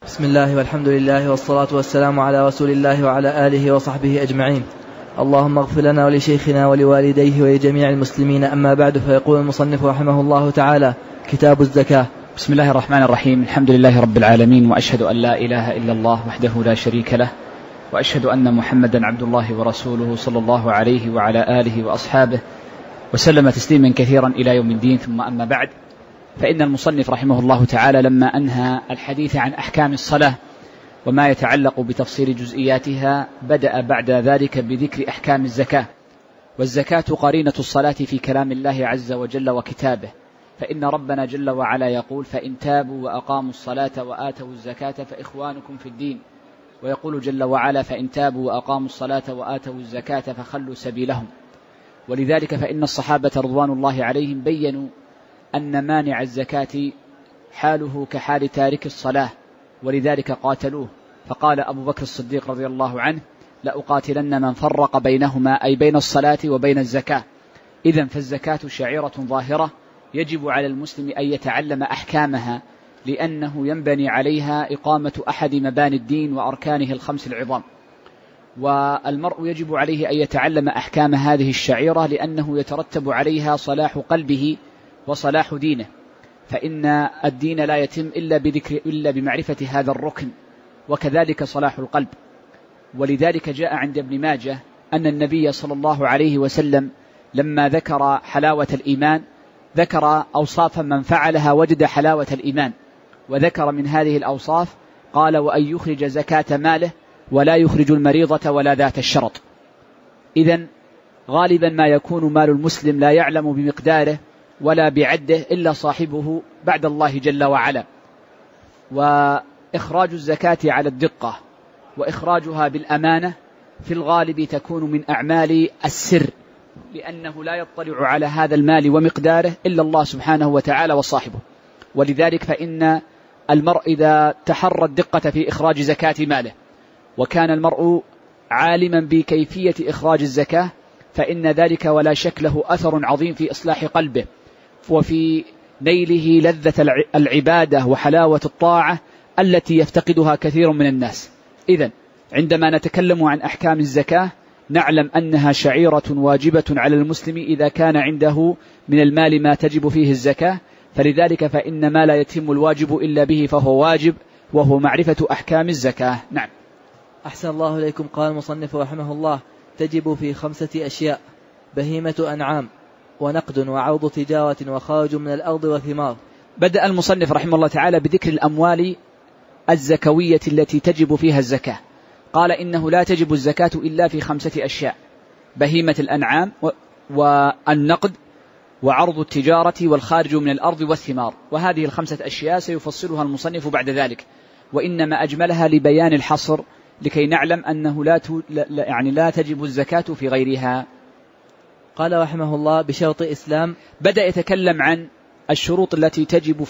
بسم الله والحمد لله والصلاة والسلام على رسول الله وعلى آله وصحبه أجمعين. اللهم اغفر لنا ولشيخنا ولوالديه ولجميع المسلمين. أما بعد، فيقول المصنف رحمه الله تعالى: كتاب الزكاة. بسم الله الرحمن الرحيم. الحمد لله رب العالمين، وأشهد أن لا إله إلا الله وحده لا شريك له، وأشهد أن محمدا عبد الله ورسوله صلى الله عليه وعلى آله وأصحابه وسلم تسليما كثيرا إلى يوم الدين. ثم أما بعد، فإن المصنف رحمه الله تعالى لما أنهى الحديث عن أحكام الصلاة وما يتعلق بتفصيل جزئياتها، بدأ بعد ذلك بذكر أحكام الزكاة. والزكاة قرينة الصلاة في كلام الله عز وجل وكتابه، فإن ربنا جل وعلا يقول: فإن تابوا وأقاموا الصلاة وآتوا الزكاة فإخوانكم في الدين. ويقول جل وعلا: فإن تابوا وأقاموا الصلاة وآتوا الزكاة فخلوا سبيلهم. ولذلك فإن الصحابة رضوان الله عليهم بيّنوا أن مانع الزكاة حاله كحال تارك الصلاة، ولذلك قاتلوه. فقال أبو بكر الصديق رضي الله عنه: لأقاتلن من فرق بينهما، أي بين الصلاة وبين الزكاة. إذن فالزكاة شعيرة ظاهرة يجب على المسلم أن يتعلم أحكامها، لأنه ينبني عليها إقامة أحد مباني الدين وأركانه الخمس العظام. والمرء يجب عليه أن يتعلم أحكام هذه الشعيرة، لأنه يترتب عليها صلاح قلبه وصلاح دينه، فإن الدين لا يتم إلا بمعرفة هذا الركن، وكذلك صلاح القلب. ولذلك جاء عند ابن ماجه أن النبي صلى الله عليه وسلم لما ذكر حلاوة الإيمان ذكر أوصافا من فعلها وجد حلاوة الإيمان، وذكر من هذه الأوصاف قال: وأن يخرج زكاة ماله ولا يخرج المريضة ولا ذات الشرط. إذن غالبا ما يكون مال المسلم لا يعلم بمقداره ولا بعده إلا صاحبه بعد الله جل وعلا. وإخراج الزكاة على الدقة وإخراجها بالأمانة في الغالب تكون من أعمال السر، لأنه لا يطلع على هذا المال ومقداره إلا الله سبحانه وتعالى وصاحبه. ولذلك فإن المرء إذا تحرى الدقة في إخراج زكاة ماله، وكان المرء عالما بكيفية إخراج الزكاة، فإن ذلك ولا شك له أثر عظيم في إصلاح قلبه وفي نيله لذة العبادة وحلاوة الطاعة التي يفتقدها كثير من الناس. إذن عندما نتكلم عن أحكام الزكاة نعلم أنها شعيرة واجبة على المسلم إذا كان عنده من المال ما تجب فيه الزكاة. فلذلك فإن ما لا يتم الواجب إلا به فهو واجب، وهو معرفة أحكام الزكاة. نعم. أحسن الله إليكم. قال المصنف رحمه الله: تجب في 5 أشياء: بهيمة أنعام، ونقد، وعرض تجارة، وخارج من الأرض، وثمار. بدأ المصنف رحمه الله تعالى بذكر الأموال الزكوية التي تجب فيها الزكاة. قال: إنه لا تجب الزكاة إلا في 5 أشياء: بهيمة الأنعام، والنقد، وعرض التجارة، والخارج من الأرض، والثمار. وهذه 5 أشياء سيفصلها المصنف بعد ذلك، وإنما أجملها لبيان الحصر لكي نعلم أنه لا تجب الزكاة في غيرها. قال رحمه الله: بشرط إسلام. بدأ يتكلم عن الشروط التي تجب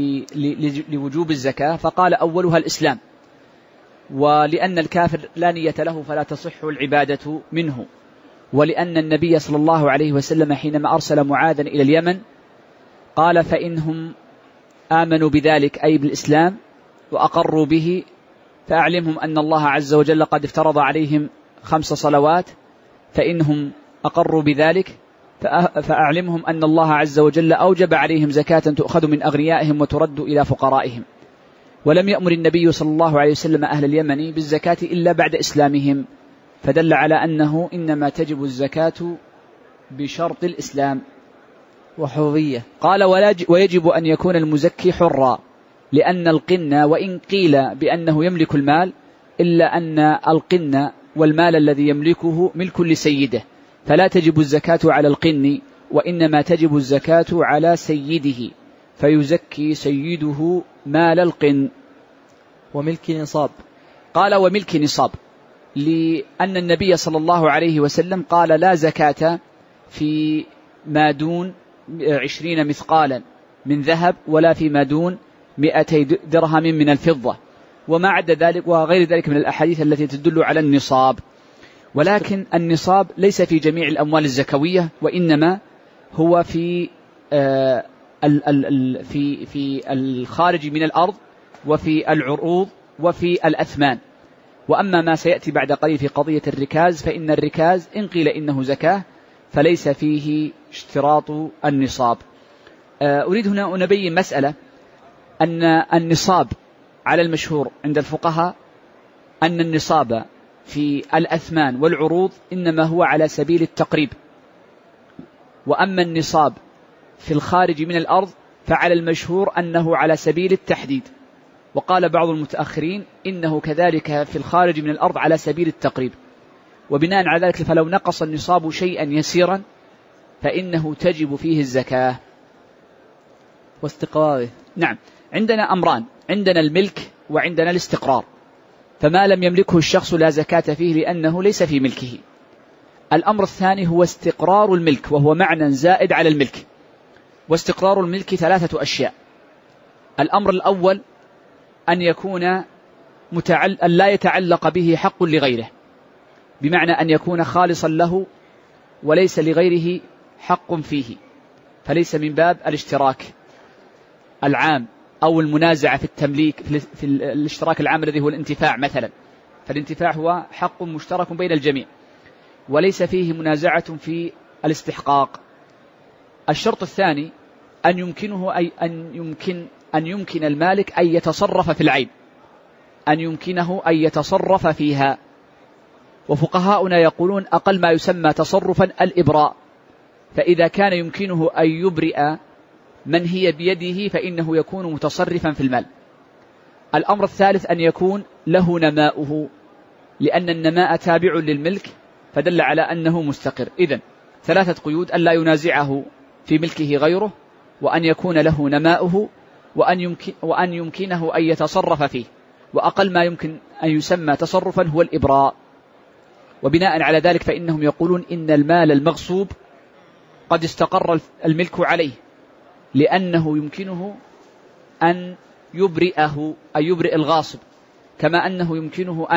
لوجوب الزكاة، فقال: أولها الإسلام، ولأن الكافر لا نية له فلا تصح العبادة منه. ولأن النبي صلى الله عليه وسلم حينما أرسل معاذا إلى اليمن قال: فإنهم آمنوا بذلك، أي بالإسلام، وأقروا به، فأعلمهم أن الله عز وجل قد افترض عليهم 5 صلوات، فإنهم أقروا بذلك فأعلمهم أن الله عز وجل أوجب عليهم زكاة تؤخذ من أغنيائهم وترد إلى فقرائهم. ولم يأمر النبي صلى الله عليه وسلم أهل اليمن بالزكاة إلا بعد إسلامهم، فدل على أنه إنما تجب الزكاة بشرط الإسلام. وحرية. قال: ويجب أن يكون المزكي حرا، لأن القن وإن قيل بأنه يملك المال، إلا أن القن والمال الذي يملكه ملك لسيده، فلا تجب الزكاة على القن، وإنما تجب الزكاة على سيده، فيزكي سيده مال القن. وملك نصاب. قال: وملك نصاب، لأن النبي صلى الله عليه وسلم قال: لا زكاة في ما دون 20 مثقالا من ذهب، ولا في ما دون 200 درهم من الفضة، وما عدا ذلك وغير ذلك من الأحاديث التي تدل على النصاب. ولكن النصاب ليس في جميع الأموال الزكوية، وإنما هو في الخارج من الأرض، وفي العروض وفي الأثمان. وأما ما سيأتي بعد قليل في قضية الركاز فإن الركاز إن قيل إنه زكاة فليس فيه اشتراط النصاب. أريد هنا أن أبين مسألة، أن النصاب على المشهور عند الفقهاء أن النصاب في الأثمان والعروض إنما هو على سبيل التقريب، وأما النصاب في الخارج من الأرض فعلى المشهور أنه على سبيل التحديد. وقال بعض المتأخرين إنه كذلك في الخارج من الأرض على سبيل التقريب. وبناء على ذلك فلو نقص النصاب شيئا يسيرا فإنه تجب فيه الزكاة. واستقراره. نعم، عندنا أمران، عندنا الملك وعندنا الاستقرار. فما لم يملكه الشخص لا زكاة فيه لأنه ليس في ملكه. الأمر الثاني هو استقرار الملك، وهو معنى زائد على الملك. واستقرار الملك 3 أشياء. الأمر الأول أن يكون أن لا يتعلق به حق لغيره، بمعنى أن يكون خالصا له وليس لغيره حق فيه، فليس من باب الاشتراك العام أو المنازعة في التمليك في الاشتراك العام الذي هو الانتفاع مثلا، فالانتفاع هو حق مشترك بين الجميع وليس فيه منازعة في الاستحقاق. الشرط الثاني أن يمكن المالك أن يتصرف في العين، أن يمكنه أن يتصرف فيها. وفقهاؤنا يقولون أقل ما يسمى تصرفا الإبراء، فإذا كان يمكنه أن يبرئ من هي بيده فإنه يكون متصرفا في المال. الأمر الثالث أن يكون له نماؤه، لأن النماء تابع للملك فدل على أنه مستقر. إذن 3 قيود: أن لا ينازعه في ملكه غيره، وأن يكون له نماؤه، وأن يمكنه أن يتصرف فيه. وأقل ما يمكن أن يسمى تصرفا هو الإبراء. وبناء على ذلك فإنهم يقولون إن المال المغصوب قد استقر الملك عليه، لأنه يمكنه أن يبرئه، أن يبرئ الغاصب، كما أنه يمكنه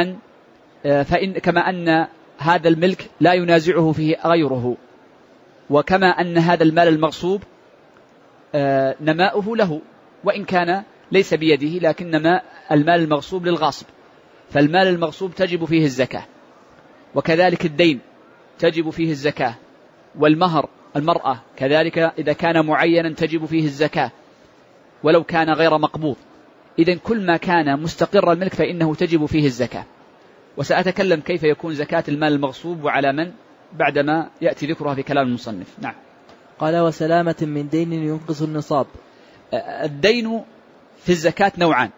كما أن هذا الملك لا ينازعه فيه غيره، وكما أن هذا المال المغصوب نماؤه له وإن كان ليس بيده، لكن نماء المال المغصوب للغاصب، فالمال المغصوب تجب فيه الزكاة. وكذلك الدين تجب فيه الزكاة، والمهر المرأة كذلك إذا كان معينا تجب فيه الزكاة ولو كان غير مقبوض. إذن كل ما كان مستقر الملك فإنه تجب فيه الزكاة. وسأتكلم كيف يكون زكاة المال المغصوب وعلى من بعدما يأتي ذكرها في كلام المصنف. نعم. قال: وسلامة من دين ينقص النصاب. الدين في الزكاة نوعان: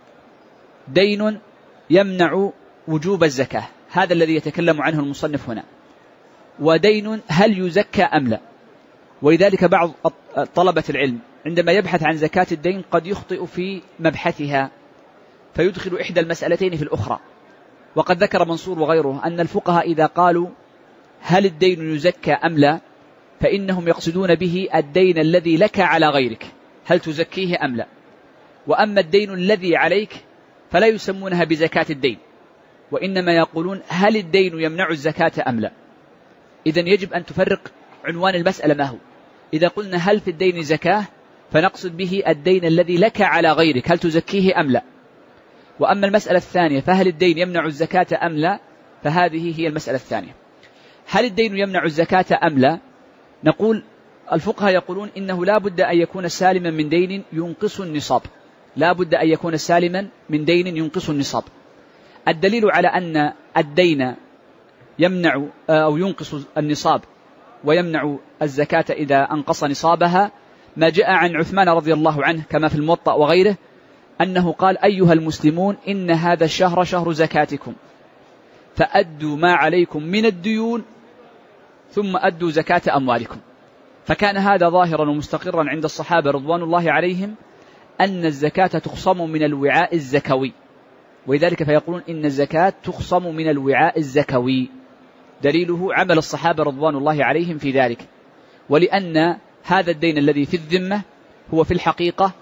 دين يمنع وجوب الزكاة، هذا الذي يتكلم عنه المصنف هنا، ودين هل يزكى أم لا. ولذلك بعض طلبة العلم عندما يبحث عن زكاة الدين قد يخطئ في مبحثها فيدخل إحدى المسألتين في الأخرى. وقد ذكر منصور وغيره أن الفقهاء إذا قالوا هل الدين يزكى أم لا فإنهم يقصدون به الدين الذي لك على غيرك، هل تزكيه أم لا. وأما الدين الذي عليك فلا يسمونها بزكاة الدين، وإنما يقولون هل الدين يمنع الزكاة أم لا. إذن يجب أن تفرق عنوان المسألة ما هو. إذا قلنا هل في الدين زكاة فنقصد به الدين الذي لك على غيرك، هل تزكيه أم لا. وأما المسألة الثانية فهل الدين يمنع الزكاة أم لا، فهذه هي المسألة الثانية. هل الدين يمنع الزكاة أم لا؟ نقول الفقهاء يقولون إنه لا بد أن يكون سالما من دين ينقص النصاب، لا بد أن يكون سالما من دين ينقص النصاب. الدليل على أن الدين يمنع أو ينقص النصاب ويمنع الزكاة إذا أنقص نصابها ما جاء عن عثمان رضي الله عنه كما في الموطأ وغيره أنه قال: أيها المسلمون إن هذا الشهر شهر زكاتكم فأدوا ما عليكم من الديون ثم أدوا زكاة أموالكم. فكان هذا ظاهرا ومستقرا عند الصحابة رضوان الله عليهم أن الزكاة تخصم من الوعاء الزكوي، ولذلك فيقولون إن الزكاة تخصم من الوعاء الزكوي، دليله عمل الصحابة رضوان الله عليهم في ذلك. ولأن هذا الدين الذي في الذمة هو في الحقيقة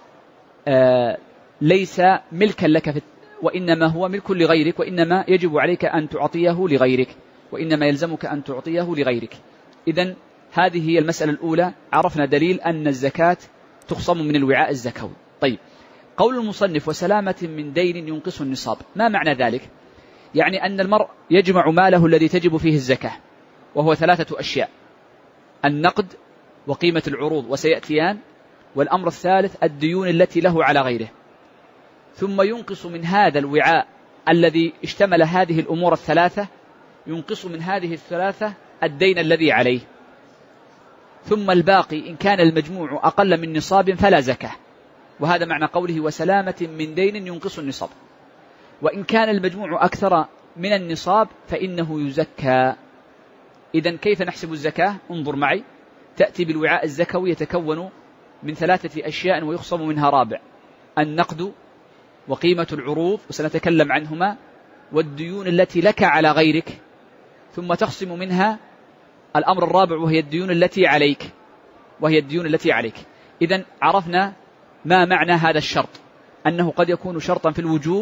ليس ملكا لك وإنما هو ملك لغيرك، وإنما يجب عليك أن تعطيه لغيرك، وإنما يلزمك أن تعطيه لغيرك. إذن هذه هي المسألة الأولى، عرفنا دليل أن الزكاة تخصم من الوعاء الزكوي. طيب، قول المصنف وسلامة من دين ينقص النصاب، ما معنى ذلك؟ يعني أن المرء يجمع ماله الذي تجب فيه الزكاة، وهو 3 أشياء: النقد وقيمة العروض وسيأتيان، والأمر الثالث الديون التي له على غيره، ثم ينقص من هذا الوعاء الذي اشتمل هذه الأمور ال3، ينقص من هذه ال3 الدين الذي عليه، ثم الباقي إن كان المجموع أقل من نصاب فلا زكاة. وهذا معنى قوله وسلامة من دين ينقص النصاب. وإن كان المجموع أكثر من النصاب فإنه يزكى. إذن كيف نحسب الزكاة؟ انظر معي، تأتي بالوعاء الزكوي يتكون من 3 أشياء ويخصم منها رابع: النقد وقيمة العروض وسنتكلم عنهما، والديون التي لك على غيرك، ثم تخصم منها الأمر الرابع وهي الديون التي عليك. إذن عرفنا ما معنى هذا الشرط، أنه قد يكون شرطا في الوجوب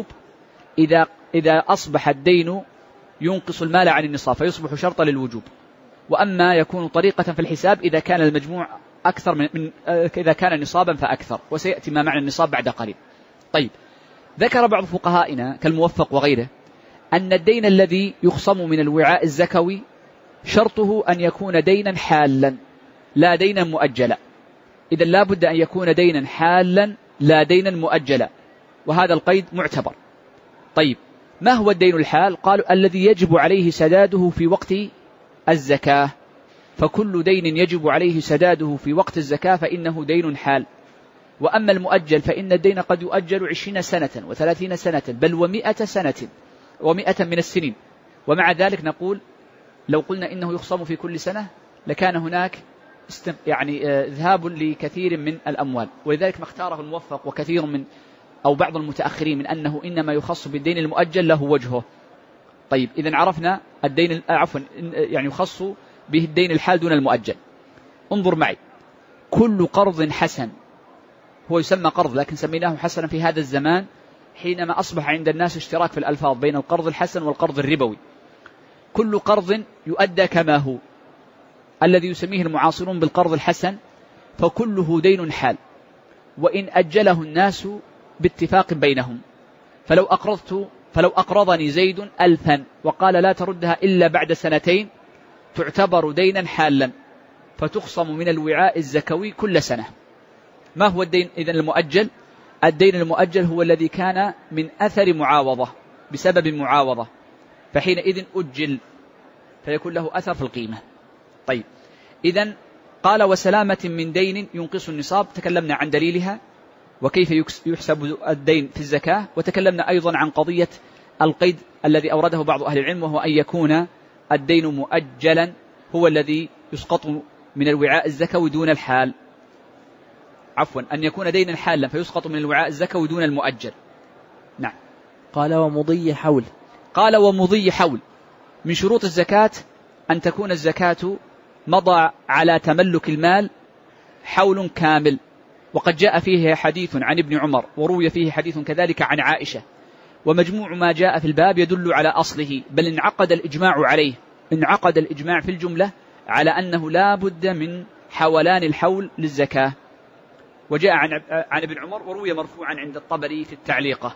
إذا أصبح الدين ينقص المال عن النصاب فيصبح شرطا للوجوب، وأما يكون طريقة في الحساب إذا كان المجموع أكثر إذا كان نصابا فأكثر، وسيأتي ما معنى النصاب بعد قليل. طيب، ذكر بعض فقهائنا كالموفق وغيره أن الدين الذي يخصم من الوعاء الزكوي شرطه أن يكون دينا حالا لا دينا مؤجلا. إذا لا بد أن يكون دينا حالا لا دينا مؤجلا، وهذا القيد معتبر. طيب، ما هو الدين الحال؟ قالوا الذي يجب عليه سداده في وقت الزكاة، فكل دين يجب عليه سداده في وقت الزكاة فإنه دين حال. وأما المؤجل فإن الدين قد يؤجل 20 سنة و30 سنة بل 100 سنة و100 من السنين، ومع ذلك نقول لو قلنا إنه يخصم في كل سنة لكان هناك ذهاب لكثير من الأموال، ولذلك ما اختاره الموفق وكثير من أو بعض المتأخرين من أنه إنما يخص بالدين المؤجل له وجهه. طيب، إذن عرفنا الدين يخص به الدين الحال دون المؤجل. انظر معي، كل قرض حسن، هو يسمى قرض لكن سميناه حسنا في هذا الزمان حينما أصبح عند الناس اشتراك في الألفاظ بين القرض الحسن والقرض الربوي. كل قرض يؤدى كما هو، الذي يسميه المعاصرون بالقرض الحسن، فكله دين حال، وإن أجله الناس باتفاق بينهم. فلو أقرضني زيد 1000 وقال لا تردها إلا بعد 2 تعتبر دينا حالا، فتخصم من الوعاء الزكوي كل سنة. ما هو الدين إذن المؤجل؟ الدين المؤجل هو الذي كان من أثر معاوضة بسبب معاوضة، فحينئذ أجل فيكون له أثر في القيمة. طيب، إذن قال وسلامة من دين ينقص النصاب، تكلمنا عن دليلها وكيف يحسب الدين في الزكاة، وتكلمنا أيضا عن قضية القيد الذي أورده بعض أهل العلم، وهو أن يكون الدين مؤجلا، هو الذي يسقط من الوعاء الزكوي دون الحال، أن يكون دينا حالا فيسقط من الوعاء الزكوي دون المؤجل. نعم. قال ومضي حول. قال ومضي حول، من شروط الزكاة أن تكون الزكاة مضى على تملك المال حول كامل، وقد جاء فيه حديث عن ابن عمر وروي فيه حديث كذلك عن عائشة، ومجموع ما جاء في الباب يدل على أصله، بل انعقد الإجماع عليه، انعقد الإجماع في الجملة على أنه لا بد من حولان الحول للزكاة. وجاء عن ابن عمر وروي مرفوعا عند الطبري في التعليقة.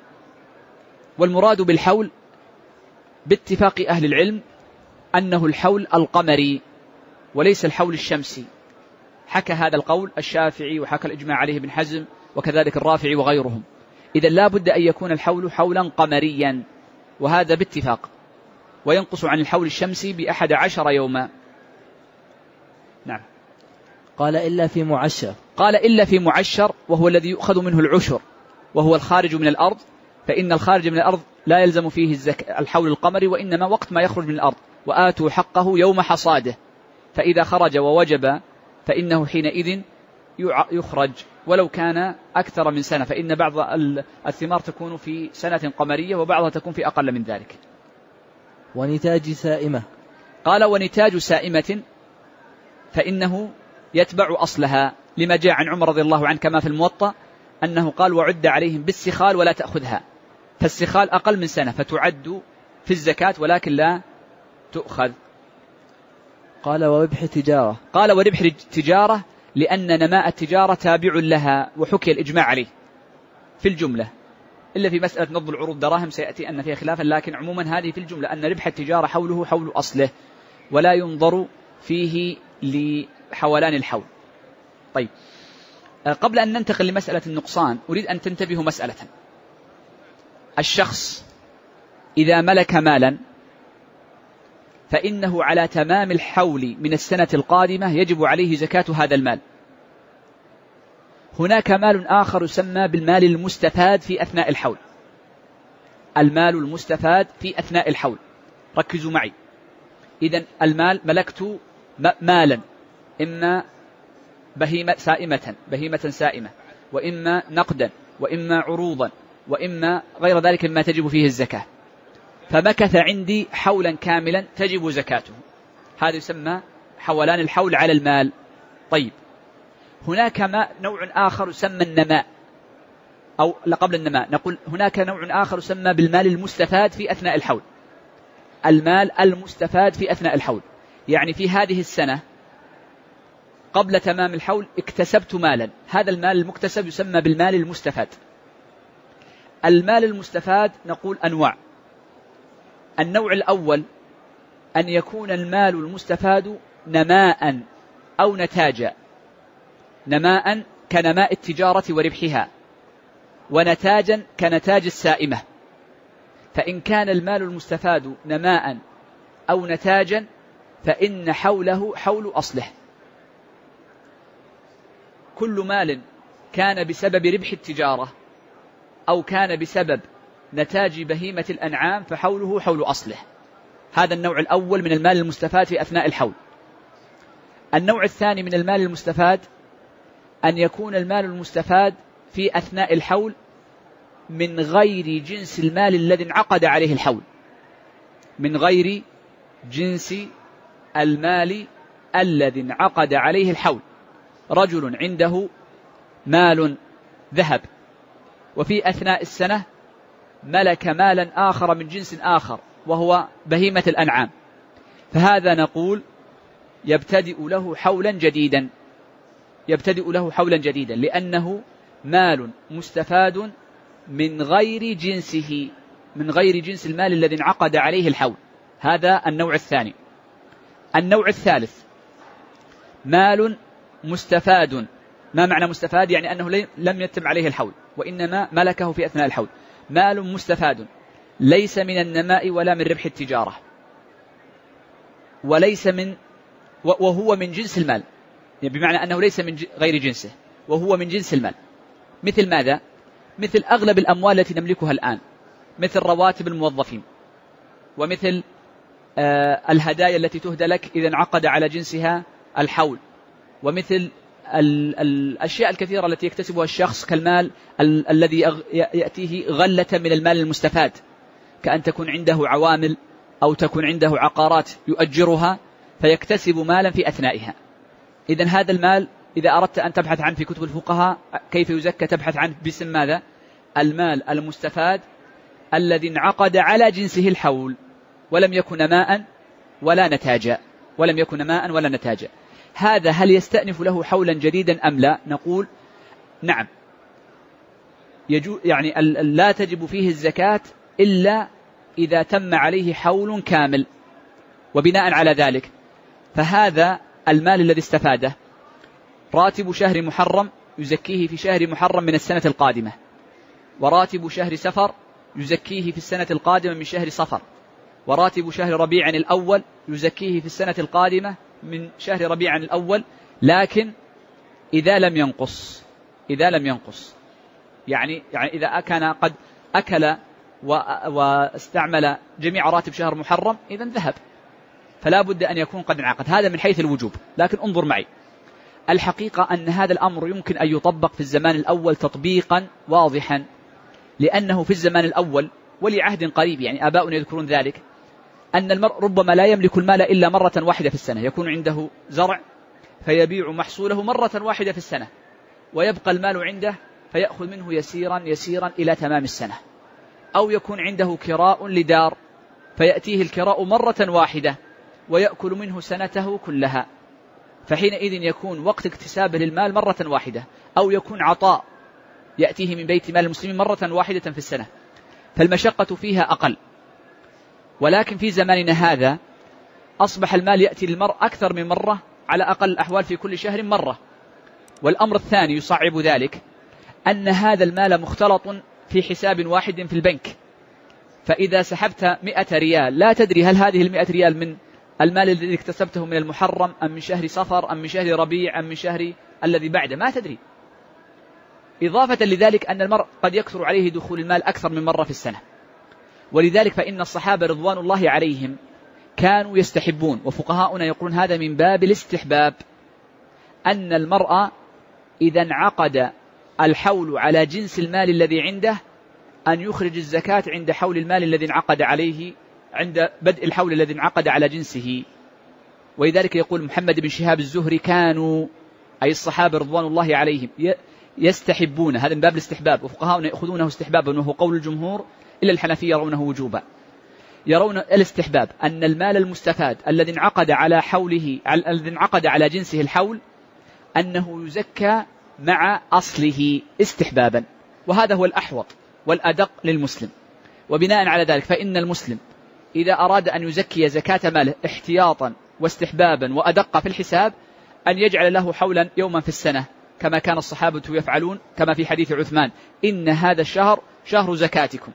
والمراد بالحول باتفاق أهل العلم أنه الحول القمري وليس الحول الشمسي، حكى هذا القول الشافعي وحكى الإجماع عليه ابن حزم وكذلك الرافعي وغيرهم. إذا لا بد أن يكون الحول حولا قمريا، وهذا باتفاق، وينقص عن الحول الشمسي ب11 يوما. نعم. قال إلا في معشر. قال إلا في معشر، وهو الذي يؤخذ منه العشر، وهو الخارج من الأرض، فإن الخارج من الأرض لا يلزم فيه الحول القمري، وإنما وقت ما يخرج من الأرض، وآتوا حقه يوم حصاده، فإذا خرج ووجب فإنه حينئذ يخرج ولو كان أكثر من سنة، فإن بعض الثمار تكون في سنة قمرية وبعضها تكون في أقل من ذلك. ونتاج سائمة. قال ونتاج سائمة فإنه يتبع أصلها، لما جاء عن عمر رضي الله عنه كما في الموطأ أنه قال وعد عليهم بالسخال ولا تأخذها، فالسخال أقل من سنة فتعد في الزكاة ولكن لا تؤخذ. قال وربح تجارة. قال وربح تجارة، لأن نماء التجارة تابع لها، وحكي الإجماع عليه، في الجملة، إلا في مسألة نض العروض دراهم سيأتي أن فيها خلافا، لكن عموما هذه في الجملة أن ربح التجارة حوله حول أصله ولا ينظر فيه لحولان الحول. طيب، قبل أن ننتقل لمسألة النقصان أريد أن تنتبهوا مسألة. الشخص إذا ملك مالا فإنه على تمام الحول من السنة القادمة يجب عليه زكاة هذا المال. هناك مال آخر يسمى بالمال المستفاد في أثناء الحول. المال المستفاد في أثناء الحول، ركزوا معي. إذن المال ملكت مالا، إما بهيمة سائمة، وإما نقدا، وإما عروضا، وإما غير ذلك مما تجب فيه الزكاة، فمكث عندي حولا كاملا تجب زكاته. هذا يسمى حولان الحول على المال. طيب، هناك نوع آخر يسمى النماء، أو قبل النماء نقول هناك نوع آخر يسمى بالمال المستفاد في أثناء الحول. المال المستفاد في أثناء الحول، يعني في هذه السنة قبل تمام الحول اكتسبت مالا، هذا المال المكتسب يسمى بالمال المستفاد. المال المستفاد نقول أنواع. النوع الأول أن يكون المال المستفاد نماء أو نتاجا. نماء كنماء التجارة وربحها، ونتاجا كنتاج السائمة. فإن كان المال المستفاد نماء أو نتاجا فإن حوله حول أصله. كل مال كان بسبب ربح التجارة أو كان بسبب نتاج بهيمة الأنعام فحوله حول أصله. هذا النوع الأول من المال المستفاد في أثناء الحول. النوع الثاني من المال المستفاد أن يكون المال المستفاد في أثناء الحول من غير جنس المال الذي انعقد عليه الحول. من غير جنس المال الذي انعقد عليه الحول. رجل عنده مال ذهب وفي أثناء السنة ملك مالا آخر من جنس آخر وهو بهيمة الأنعام، فهذا نقول يبتدئ له حولا جديدا، لأنه مال مستفاد من غير جنسه، من غير جنس المال الذي انعقد عليه الحول. هذا النوع الثاني. النوع الثالث مال مستفاد. ما معنى مستفاد؟ يعني أنه لم يتم عليه الحول وإنما ملكه في أثناء الحول. مال مستفاد ليس من النماء ولا من ربح التجارة، وليس من وهو من جنس المال، يعني بمعنى أنه ليس من غير جنسه وهو من جنس المال. مثل ماذا؟ مثل أغلب الأموال التي نملكها الآن، مثل رواتب الموظفين، ومثل الهدايا التي تهدى لك إذا انعقد على جنسها الحول، ومثل الأشياء الكثيرة التي يكتسبها الشخص كالمال الذي يأتيه غلة من المال المستفاد، كأن تكون عنده عوامل أو تكون عنده عقارات يؤجرها فيكتسب مالا في أثنائها. إذن هذا المال إذا أردت أن تبحث عنه في كتب الفقهاء كيف يزكى تبحث عنه باسم ماذا؟ المال المستفاد الذي انعقد على جنسه الحول ولم يكن نماء ولا نتاجا. هذا هل يستأنف له حولا جديدا أم لا؟ نقول نعم، يعني لا تجب فيه الزكاة إلا إذا تم عليه حول كامل. وبناء على ذلك فهذا المال الذي استفاده راتب شهر محرم يزكيه في شهر محرم من السنة القادمة، وراتب شهر سفر يزكيه في السنة القادمة من شهر صفر، وراتب شهر ربيع الأول يزكيه في السنة القادمة من شهر ربيع الأول، لكن إذا لم ينقص يعني إذا كان قد أكل واستعمل جميع راتب شهر محرم إذن ذهب، فلا بد أن يكون قد انعقد. هذا من حيث الوجوب. لكن انظر معي، الحقيقة أن هذا الأمر يمكن أن يطبق في الزمان الأول تطبيقا واضحا، لأنه في الزمان الأول ولعهد قريب، يعني آباؤنا يذكرون ذلك، أن المرء ربما لا يملك المال إلا مرة واحدة في السنة، يكون عنده زرع فيبيع محصوله مرة واحدة في السنة ويبقى المال عنده فيأخذ منه يسيرا إلى تمام السنة، أو يكون عنده كراء لدار فيأتيه الكراء مرة واحدة ويأكل منه سنته كلها، فحينئذ يكون وقت اكتسابه للمال مرة واحدة. أو يكون عطاء يأتيه من بيت مال المسلمين مرة واحدة في السنة، فالمشقة فيها أقل. ولكن في زماننا هذا أصبح المال يأتي للمرء أكثر من مرة، على أقل الأحوال في كل شهر مرة. والأمر الثاني يصعب ذلك أن هذا المال مختلط في حساب واحد في البنك، فإذا سحبت 100 ريال لا تدري هل هذه 100 ريال من المال الذي اكتسبته من المحرم أم من شهر صفر أم من شهر ربيع أم من شهر الذي بعده، ما تدري. إضافة لذلك أن المرء قد يكثر عليه دخول المال أكثر من مرة في السنة. ولذلك فإن الصحابة رضوان الله عليهم كانوا يستحبون، وفقهاؤنا يقولون هذا من باب الاستحباب، أن المرء إذا انعقد الحول على جنس المال الذي عنده أن يخرج الزكاة عند حول المال الذي انعقد عليه، عند بدء الحول الذي انعقد على جنسه. ولذلك يقول محمد بن شهاب الزهري كانوا أي الصحابة رضوان الله عليهم يستحبون، هذا من باب الاستحباب، وفقهاؤنا يأخذونه استحبابا وهو قول الجمهور إلا الحنفية يرونه وجوبا. يرون الاستحباب أن المال المستفاد الذي انعقد على حوله، الذي انعقد على جنسه الحول، أنه يزكى مع أصله استحبابا، وهذا هو الأحوط والأدق للمسلم. وبناء على ذلك فإن المسلم إذا أراد أن يزكي زكاة ماله احتياطا واستحبابا وأدق في الحساب أن يجعل له حولا يوما في السنة كما كان الصحابة يفعلون، كما في حديث عثمان إن هذا الشهر شهر زكاتكم،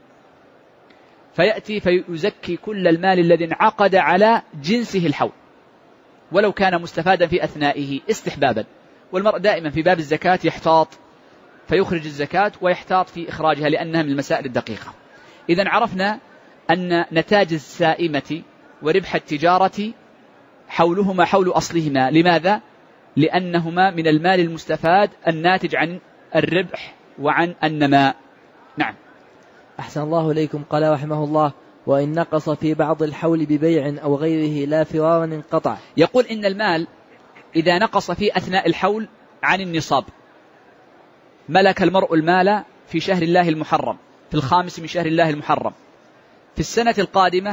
فيأتي فيزكي كل المال الذي انعقد على جنسه الحول ولو كان مستفادا في أثنائه استحبابا. والمرء دائما في باب الزكاة يحتاط فيخرج الزكاة ويحتاط في إخراجها لأنها من المسائل الدقيقة. إذن عرفنا أن نتاج السائمة وربح التجارة حولهما حول أصلهما. لماذا؟ لأنهما من المال المستفاد الناتج عن الربح وعن النماء. نعم. أحسن الله إليكم. قال رحمه الله: وإن نقص في بعض الحول ببيع أو غيره لا فرارا انقطع. يقول إن المال إذا نقص في أثناء الحول عن النصاب، ملك المرء المال في شهر الله المحرم، في 5 من شهر الله المحرم، في السنة القادمة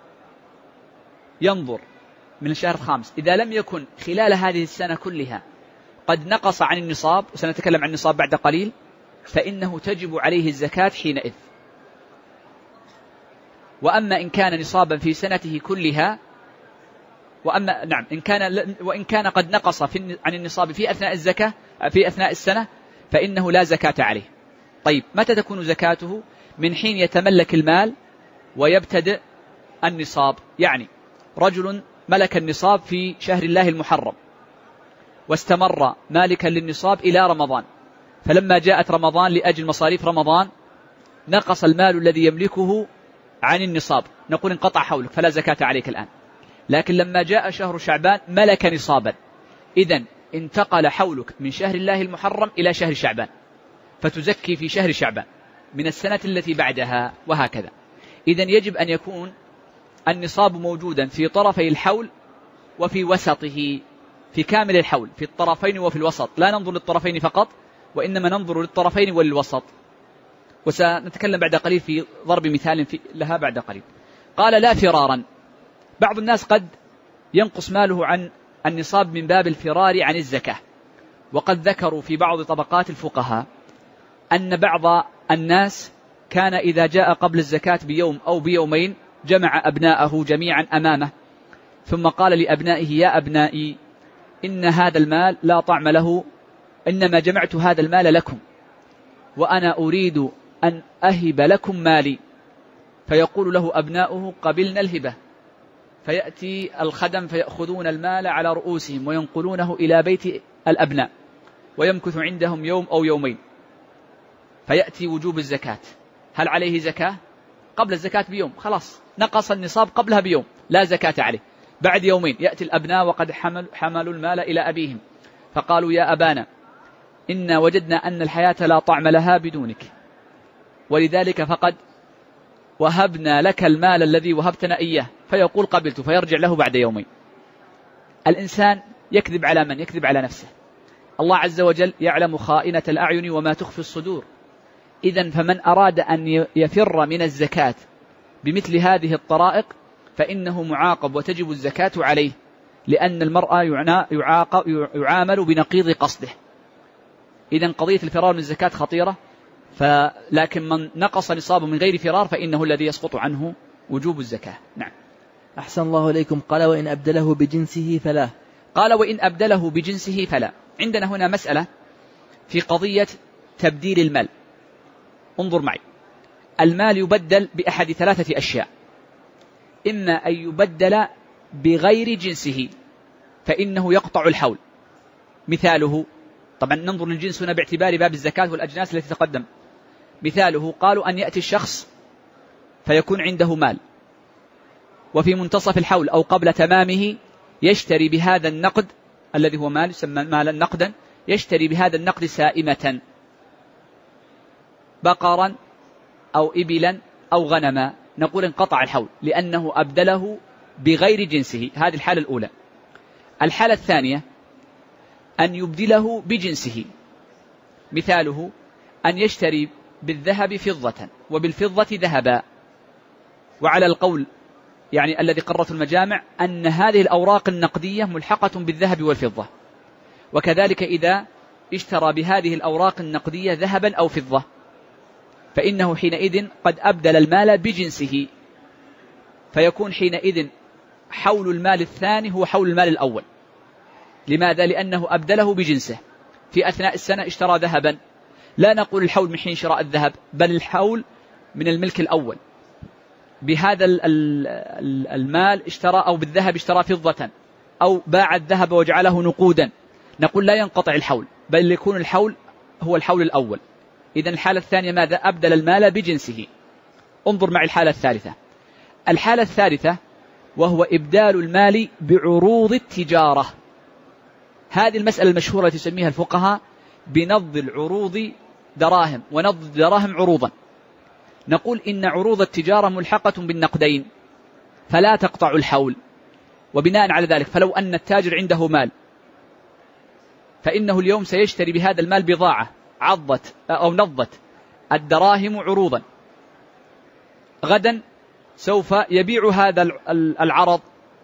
ينظر من الشهر 5 إذا لم يكن خلال هذه السنة كلها قد نقص عن النصاب، وسنتكلم عن النصاب بعد قليل، فإنه تجب عليه الزكاة حينئذ. وأما إن كان نصابا في سنته كلها، وإن كان قد نقص عن النصاب في أثناء الزكاة في أثناء السنة فإنه لا زكاة عليه. طيب متى تكون زكاته؟ من حين يتملك المال ويبتدئ النصاب. يعني رجل ملك النصاب في شهر الله المحرم واستمر مالكا للنصاب إلى رمضان، فلما جاءت رمضان لأجل مصاريف رمضان نقص المال الذي يملكه عن النصاب، نقول انقطع حولك فلا زكاة عليك الآن. لكن لما جاء شهر شعبان ملك نصابا، إذن انتقل حولك من شهر الله المحرم إلى شهر شعبان، فتزكي في شهر شعبان من السنة التي بعدها، وهكذا. إذن يجب أن يكون النصاب موجودا في طرفي الحول وفي وسطه، في كامل الحول، في الطرفين وفي الوسط. لا ننظر للطرفين فقط، وإنما ننظر للطرفين وللوسط، وسنتكلم بعد قليل في ضرب مثال لها بعد قليل. قال: لا فرارا. بعض الناس قد ينقص ماله عن النصاب من باب الفرار عن الزكاة، وقد ذكروا في بعض طبقات الفقهاء أن بعض الناس كان إذا جاء قبل الزكاة بيوم أو بيومين جمع أبناءه جميعا أمامه، ثم قال لأبنائه: يا أبنائي إن هذا المال لا طعم له، إنما جمعت هذا المال لكم وأنا أريد أن أهب لكم مالي. فيقول له أبناؤه: قبلنا الهبة. فيأتي الخدم فيأخذون المال على رؤوسهم وينقلونه إلى بيت الأبناء ويمكث عندهم يوم أو يومين، فيأتي وجوب الزكاة. هل عليه زكاة؟ قبل الزكاة بيوم خلاص نقص النصاب قبلها بيوم لا زكاة عليه. بعد يومين يأتي الأبناء وقد حملوا المال إلى أبيهم فقالوا: يا أبانا إنا وجدنا أن الحياة لا طعم لها بدونك، ولذلك فقد وهبنا لك المال الذي وهبتنا إياه. فيقول: قبلت، فيرجع له بعد يومين. الإنسان يكذب على من؟ يكذب على نفسه. الله عز وجل يعلم خائنة الأعين وما تخفي الصدور. إذن فمن أراد أن يفر من الزكاة بمثل هذه الطرائق فإنه معاقب وتجب الزكاة عليه، لأن المرء يعامل بنقيض قصده. إذن قضية الفرار من الزكاة خطيرة، لكن من نقص نصابه من غير فرار فإنه الذي يسقط عنه وجوب الزكاة. نعم. أحسن الله إليكم. قال وإن أبدله بجنسه فلا. قال وإن أبدله بجنسه فلا. عندنا هنا مسألة في قضية تبديل المال. انظر معي، المال يبدل بأحد ثلاثة أشياء: إما أن يبدل بغير جنسه فإنه يقطع الحول. مثاله، طبعا ننظر للجنس هنا باعتبار باب الزكاة والأجناس التي تقدم. مثاله قالوا أن يأتي الشخص فيكون عنده مال، وفي منتصف الحول أو قبل تمامه يشتري بهذا النقد الذي هو مال يسمى مالا نقدا، يشتري بهذا النقد سائمة، بقرا أو إبلا أو غنما، نقول انقطع الحول لأنه أبدله بغير جنسه. هذه الحالة الأولى. الحالة الثانية أن يبدله بجنسه. مثاله أن يشتري بالذهب فضة وبالفضة ذهبا، وعلى القول يعني الذي قررته المجامع أن هذه الأوراق النقدية ملحقة بالذهب والفضة، وكذلك إذا اشترى بهذه الأوراق النقدية ذهبا أو فضة فإنه حينئذ قد أبدل المال بجنسه، فيكون حينئذ حول المال الثاني هو حول المال الأول. لماذا؟ لأنه أبدله بجنسه. في أثناء السنة اشترى ذهبا، لا نقول الحول من حين شراء الذهب، بل الحول من الملك الأول. بهذا المال اشترى أو بالذهب اشترى فضة أو باع الذهب وجعله نقودا، نقول لا ينقطع الحول بل يكون الحول هو الحول الأول. إذن الحالة الثانية ماذا؟ أبدل المال بجنسه. انظر مع الحالة الثالثة. الحالة الثالثة وهو إبدال المال بعروض التجارة. هذه المسألة المشهورة التي تسميها الفقهاء بنض العروض دراهم ونض الدراهم عروضا. نقول إن عروض التجارة ملحقة بالنقدين فلا تقطع الحول، وبناء على ذلك فلو أن التاجر عنده مال فإنه اليوم سيشتري بهذا المال بضاعة عضت أو نضت الدراهم عروضا، غدا سوف يبيع هذا العرض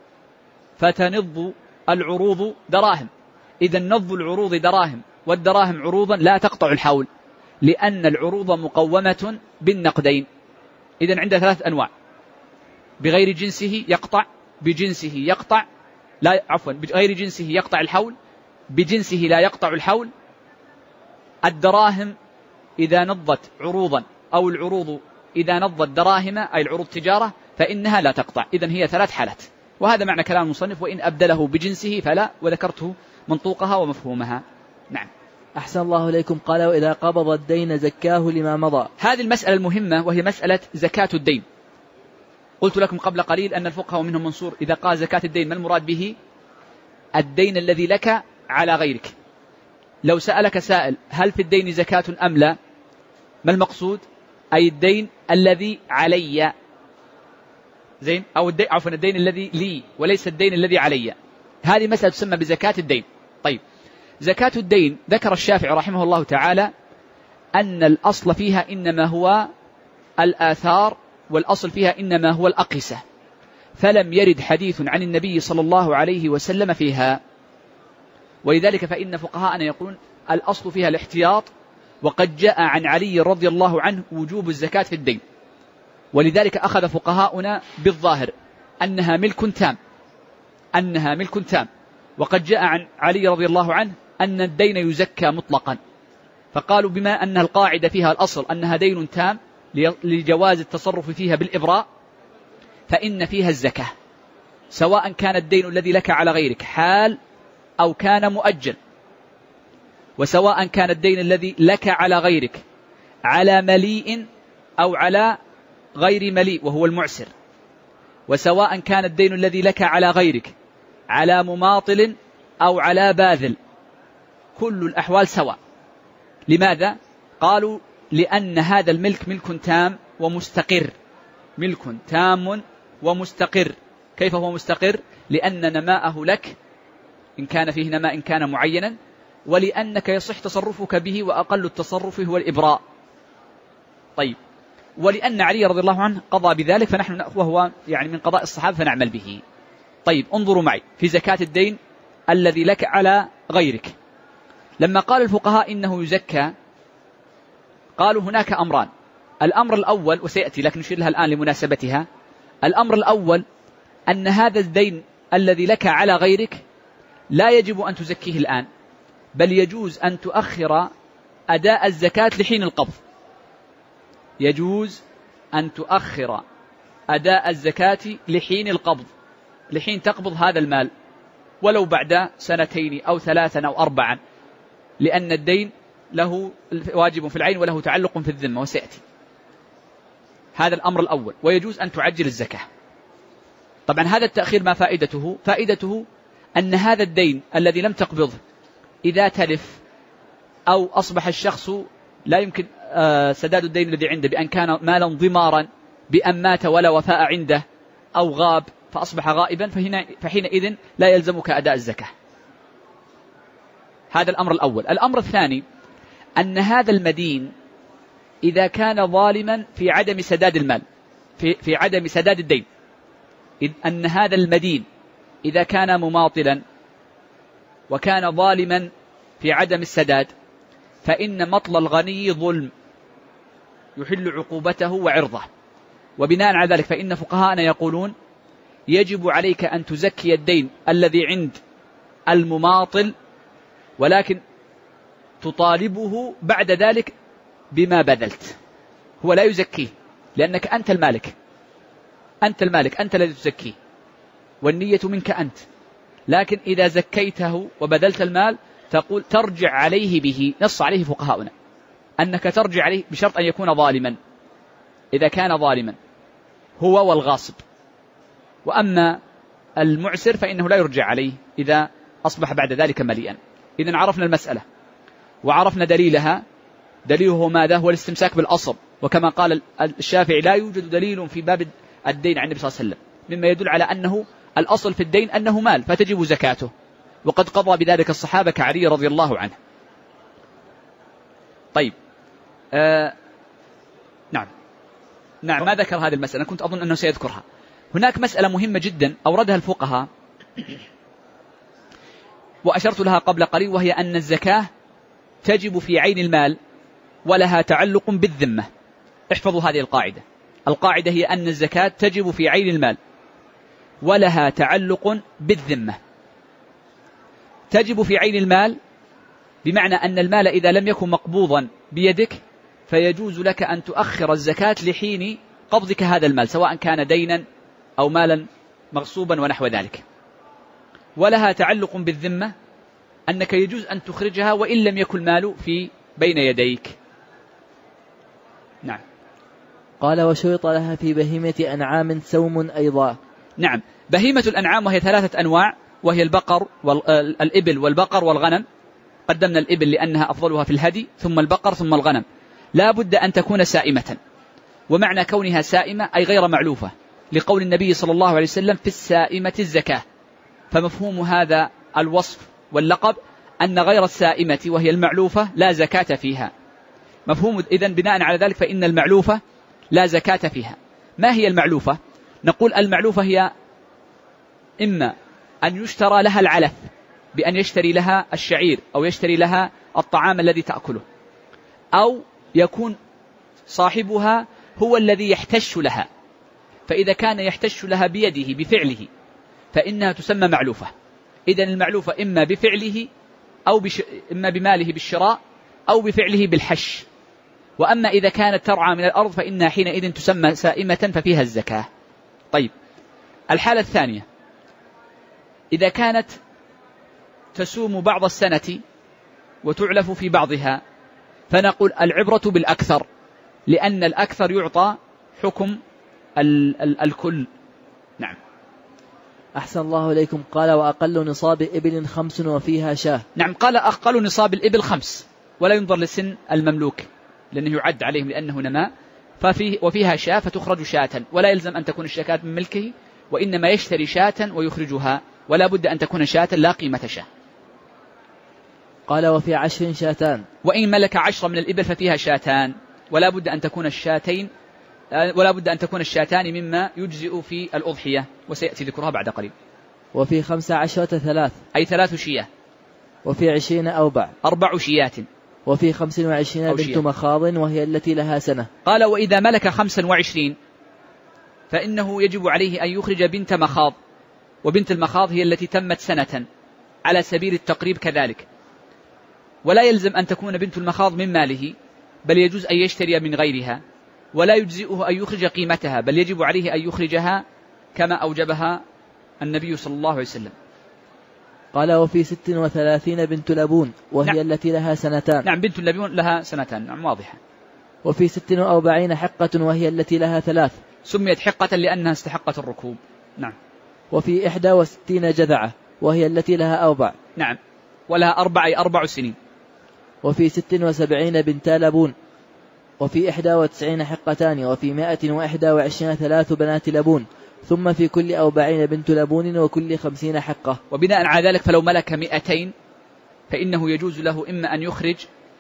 فتنض العروض دراهم. إذا نض العروض دراهم والدراهم عروضا لا تقطع الحول لأن العروض مقومة بالنقدين. إذا عندنا ثلاث أنواع: بغير جنسه يقطع، بجنسه يقطع، لا عفوا بغير جنسه يقطع الحول، بجنسه لا يقطع الحول. الدراهم إذا نضت عروضا أو العروض إذا نضت دراهم أي العروض تجارة فإنها لا تقطع. إذن هي ثلاث حالات، وهذا معنى كلام المصنف وإن أبدله بجنسه فلا، وذكرته منطوقها ومفهومها. نعم. أحسن الله إليكم. قال وإذا قبض الدين زكاه لما مضى. هذه المسألة المهمة وهي مسألة زكاة الدين. قلت لكم قبل قليل أن الفقهاء ومنهم منصور إذا قال زكاة الدين ما المراد به؟ الدين الذي لك على غيرك. لو سألك سائل هل في الدين زكاة أم لا، ما المقصود؟ أي الدين الذي علي، زين، أو الدين عفوا الدين الذي لي وليس الدين الذي علي. هذه مسألة تسمى بزكاة الدين. طيب، زكاة الدين ذكر الشافعي رحمه الله تعالى أن الأصل فيها إنما هو الآثار، والأصل فيها إنما هو الأقيسة، فلم يرد حديث عن النبي صلى الله عليه وسلم فيها. ولذلك فإن فقهاءنا يقولون الأصل فيها الاحتياط، وقد جاء عن علي رضي الله عنه وجوب الزكاة في الدين. ولذلك أخذ فقهاؤنا بالظاهر أنها ملك تام، أنها ملك تام، وقد جاء عن علي رضي الله عنه أن الدين يزكى مطلقا، فقالوا بما أن القاعدة فيها الأصل أنها دين تام لجواز التصرف فيها بالإبراء فإن فيها الزكاة، سواء كان الدين الذي لك على غيرك حال أو كان مؤجل، وسواء كان الدين الذي لك على غيرك على مليء أو على غير مليء وهو المعسر، وسواء كان الدين الذي لك على غيرك على مماطل أو على باذل، كل الأحوال سواء. لماذا؟ قالوا لأن هذا الملك ملك تام ومستقر، ملك تام ومستقر. كيف هو مستقر؟ لأن نماءه لك إن كان فيه نماء إن كان معينا، ولأنك يصح تصرفك به وأقل التصرف هو الإبراء. طيب، ولأن علي رضي الله عنه قضى بذلك فنحن وهو يعني من قضاء الصحابة فنعمل به. طيب، انظروا معي في زكاة الدين الذي لك على غيرك. لما قال الفقهاء إنه يزكى قالوا هناك أمران. الأمر الأول وسيأتي لكن نشير لها الآن لمناسبتها. الأمر الأول أن هذا الدين الذي لك على غيرك لا يجب أن تزكيه الآن، بل يجوز أن تؤخر أداء الزكاة لحين القبض. يجوز أن تؤخر أداء الزكاة لحين القبض، لحين تقبض هذا المال، ولو بعد 2 أو 3 أو 4، لأن الدين له واجب في العين وله تعلق في الذمة وسيأتي. هذا الأمر الأول. ويجوز أن تعجل الزكاة. طبعا هذا التأخير ما فائدته؟ فائدته أن هذا الدين الذي لم تقبضه إذا تلف أو أصبح الشخص لا يمكن سداد الدين الذي عنده بأن كان مالا ضمارا، بأن مات ولا وفاء عنده، أو غاب فأصبح غائبا، فحينئذ لا يلزمك أداء الزكاة. هذا الأمر الأول. الأمر الثاني أن هذا المدين إذا كان ظالما في عدم سداد المال، في عدم سداد الدين، أن هذا المدين إذا كان مماطلا وكان ظالما في عدم السداد، فإن مطل الغني ظلم يحل عقوبته وعرضه. وبناء على ذلك فإن فقهاءنا يقولون يجب عليك أن تزكي الدين الذي عند المماطل، ولكن تطالبه بعد ذلك بما بذلت. هو لا يزكيه لأنك أنت المالك، أنت الذي تزكيه والنية منك أنت. لكن إذا زكيته وبذلت المال تقول ترجع عليه به، نص عليه فقهاؤنا أنك ترجع عليه بشرط أن يكون ظالما. إذا كان ظالما هو والغاصب. وأما المعسر فإنه لا يرجع عليه إذا أصبح بعد ذلك مليئا. إذن عرفنا المسألة وعرفنا دليلها. دليله ماذا؟ هو الاستمساك بالأصل. وكما قال الشافعي لا يوجد دليل في باب الدين عن النبي صلى الله عليه وسلم مما يدل على أنه الأصل في الدين أنه مال فتجب زكاته، وقد قضى بذلك الصحابة كعلي رضي الله عنه. طيب نعم ما ذكر هذه المسألة، كنت أظن أنه سيذكرها. هناك مسألة مهمة جدا أوردها الفقهاء وأشرت لها قبل قليل، وهي أن الزكاة تجب في عين المال ولها تعلق بالذمة. احفظوا هذه القاعدة. القاعدة هي أن الزكاة تجب في عين المال ولها تعلق بالذمة. تجب في عين المال بمعنى أن المال إذا لم يكن مقبوضا بيدك فيجوز لك أن تؤخر الزكاة لحين قبضك هذا المال، سواء كان دينا أو مالا مغصوبا ونحو ذلك. ولها تعلق بالذمة أنك يجوز أن تخرجها وإن لم يكن المال في بين يديك. نعم. قال وشرط لها في بهيمة أنعام سوم أيضا. نعم، بهيمة الأنعام وهي 3 أنواع، وهي البقر والإبل والبقر والغنم. قدمنا الإبل لأنها أفضلها في الهدي، ثم البقر، ثم الغنم. لا بد أن تكون سائمة، ومعنى كونها سائمة أي غير معلوفة، لقول النبي صلى الله عليه وسلم في السائمة الزكاة. فمفهوم هذا الوصف واللقب أن غير السائمة وهي المعلوفة لا زكاة فيها. مفهوم إذن بناء على ذلك فإن المعلوفة لا زكاة فيها. ما هي المعلوفة؟ نقول المعلوفة هي إما أن يشترى لها العلف بأن يشتري لها الشعير أو يشتري لها الطعام الذي تأكله، أو يكون صاحبها هو الذي يحتش لها، فإذا كان يحتش لها بيده بفعله فإنها تسمى معلوفة. إذن المعلوفة إما بفعله أو إما بماله بالشراء أو بفعله بالحش. وأما إذا كانت ترعى من الأرض فإنها حينئذ تسمى سائمة ففيها الزكاة. طيب، الحالة الثانية إذا كانت تسوم بعض السنة وتعلف في بعضها، فنقول العبرة بالأكثر، لأن الأكثر يعطى حكم الكل. نعم. أحسن الله إليكم. قال وأقل نصاب إبل 5 وفيها شاه. نعم، قال أقل نصاب الإبل 5، ولا ينظر لسن المملوك لأنه يعد عليهم لأنه نماء. وفيها شاة فتخرج شاة، ولا يلزم أن تكون الشاة من ملكه، وإنما يشتري شاة ويخرجها، ولا بد أن تكون شاة لا قيمة شاة. قال وفي 10 شاتان، وإن ملك 10 من الإبل ففيها شاتان، ولا بد أن تكون الشاتان مما يجزئ في الأضحية، وسيأتي ذكرها بعد قليل. وفي 15 3، أي 3 شياه. وفي 20 أوبع 4 شيات. وفي 25 بنت مخاض وهي التي لها سنة. قال وإذا ملك 25 فإنه يجب عليه أن يخرج بنت مخاض، وبنت المخاض هي التي تمت سنة على سبيل التقريب كذلك، ولا يلزم أن تكون بنت المخاض من ماله، بل يجوز أن يشتري من غيرها، ولا يجزئه أن يخرج قيمتها، بل يجب عليه أن يخرجها كما أوجبها النبي صلى الله عليه وسلم. قال وفي 36 بنت لبون وهي نعم. التي لها سنتان. نعم بنت اللبون لها سنتان، نعم واضحة. وفي 46 حقة وهي التي لها 3. سميت حقة لأنها استحقت الركوب. نعم. وفي 61 جذعة وهي التي لها أوبع. نعم ولها 4 سنين. وفي 76 بنت لبون وفي 91 حقتان وفي 121 3 بنات لبون، ثم في كل 40 بنت لبون وكل 50 حقة. وبناء على ذلك فلو ملك 200 فإنه يجوز له إما أن يخرج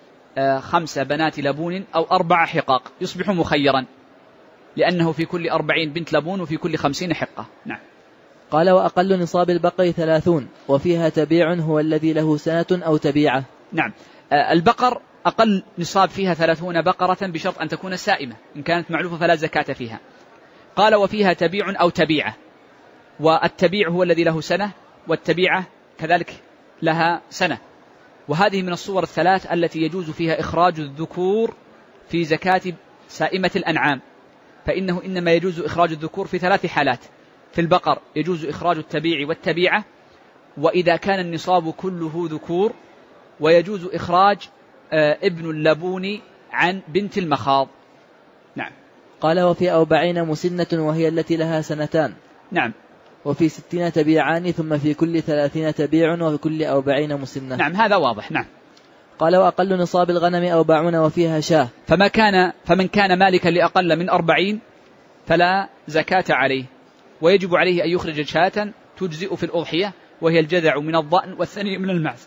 5 بنات لبون أو 4 حقاق، يصبح مخيرا لأنه في كل 40 بنت لبون وفي كل 50 حقة. نعم. قال وأقل نصاب البقر 30 وفيها تبيع هو الذي له سنة أو تبيعة. نعم البقر أقل نصاب فيها 30 بقرة بشرط أن تكون سائمة، إن كانت معلوفة فلا زكاة فيها. قال وفيها تبيع أو تبيعة، والتبيع هو الذي له سنة، والتبيعة كذلك لها سنة. وهذه من الصور الثلاث التي يجوز فيها إخراج الذكور في زكاة سائمة الأنعام، فإنه إنما يجوز إخراج الذكور في 3 حالات. في البقر يجوز إخراج التبيع والتبيعة، وإذا كان النصاب كله ذكور، ويجوز إخراج ابن اللبون عن بنت المخاض. نعم. قال وفي 40 مسنة وهي التي لها 2. نعم. وفي 60 تبيعان، ثم في كل 30 تبيع وفي كل 40 مسنة. نعم هذا واضح. نعم. قال وأقل نصاب الغنم 40 وفيها شاه. فمن كان مالكا لأقل من 40 فلا زكاة عليه، ويجب عليه أن يخرج شاة تجزئ في الأضحية، وهي الجذع من الضأن والثني من المعز.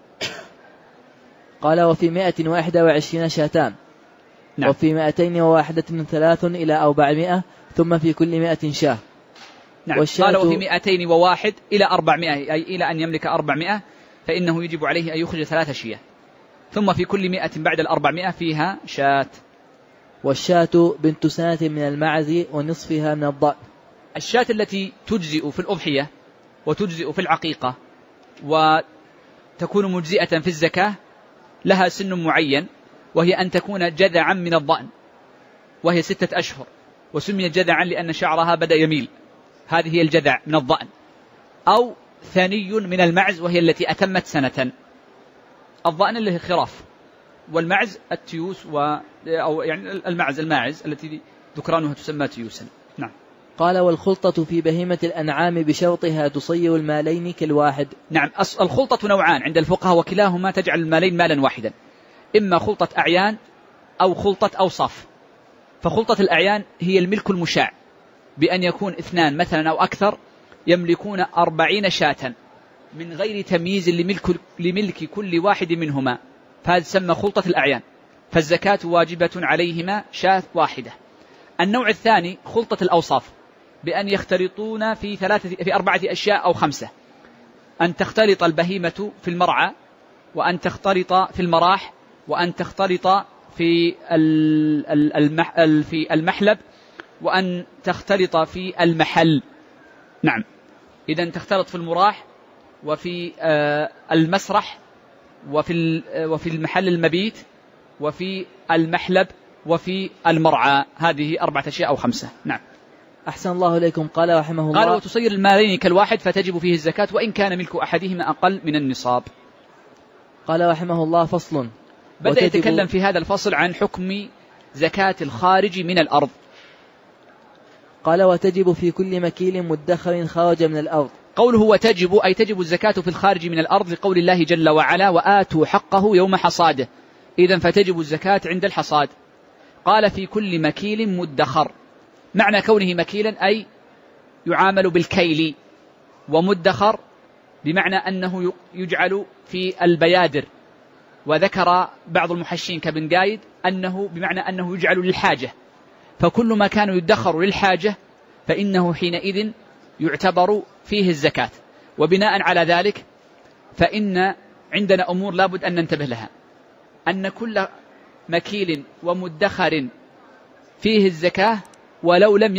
قال وفي 121 شاتان. نعم. وفي 201 3 إلى 400، ثم في كل 100 شاه. نعم. قال وفي 201 إلى 400، أي إلى أن يملك 400 فإنه يجب عليه أن يخرج 3 شياه، ثم في كل 100 بعد 400 فيها شاة. والشاة بنت سنة من المعز ونصفها من الضأن. الشاة التي تجزئ في الأضحية وتجزئ في العقيقة وتكون مجزئة في الزكاة لها سن معين، وهي أن تكون جذعا من الضأن، وهي 6 أشهر، وسمي جذعا لأن شعرها بدأ يميل، هذه هي الجذع من الضأن. أو ثني من المعز وهي التي أتمت سنة. الضأن اللي هي الخراف، والمعز التيوس أو يعني الماعز التي ذكرانها تسمى تيوسا. نعم. قال والخلطة في بهيمة الأنعام بشوطها تصير المالين كالواحد. نعم الخلطة نوعان عند الفقهاء، وكلاهما تجعل المالين مالا واحدا، إما خلطة أعيان أو خلطة أوصاف. فخلطة الأعيان هي الملك المشاع، بأن يكون 2 مثلا أو أكثر يملكون 40 شاة من غير تمييز لملك كل واحد منهما، فهذا تسمى خلطة الأعيان، فالزكاة واجبة عليهما شاة واحدة. النوع الثاني خلطة الأوصاف، بأن يختلطون في 4 أشياء أو 5، أن تختلط البهيمة في المرعى، وأن تختلط في المراح، وأن تختلط في المحلب، وأن تختلط في المحل. نعم. إذن تختلط في المراح وفي المسرح وفي المحل المبيت وفي المحلب وفي المرعى، هذه 4 أشياء أو 5. نعم. أحسن الله إليكم. قال رحمه الله قال وتصير المالين كالواحد فتجب فيه الزكاة وإن كان ملك أحدهما أقل من النصاب. قال رحمه الله فصل. بدأ يتكلم في هذا الفصل عن حكم زكاة الخارج من الأرض. قال وتجب في كل مكيل مدخر خرج من الأرض. قوله وتجب أي تجب الزكاة في الخارج من الأرض، لقول الله جل وعلا وآتوا حقه يوم حصاده، إذن فتجب الزكاة عند الحصاد. قال في كل مكيل مدخر، معنى كونه مكيلا أي يعامل بالكيل، ومدخر بمعنى أنه يجعل في البيادر، وذكر بعض المحشين كابن قايد أنه بمعنى أنه يجعل للحاجة، فكل ما كان يدخر للحاجة فإنه حينئذ يعتبر فيه الزكاة. وبناء على ذلك فإن عندنا أمور لابد أن ننتبه لها، أن كل مكيل ومدخر فيه الزكاة ولو لم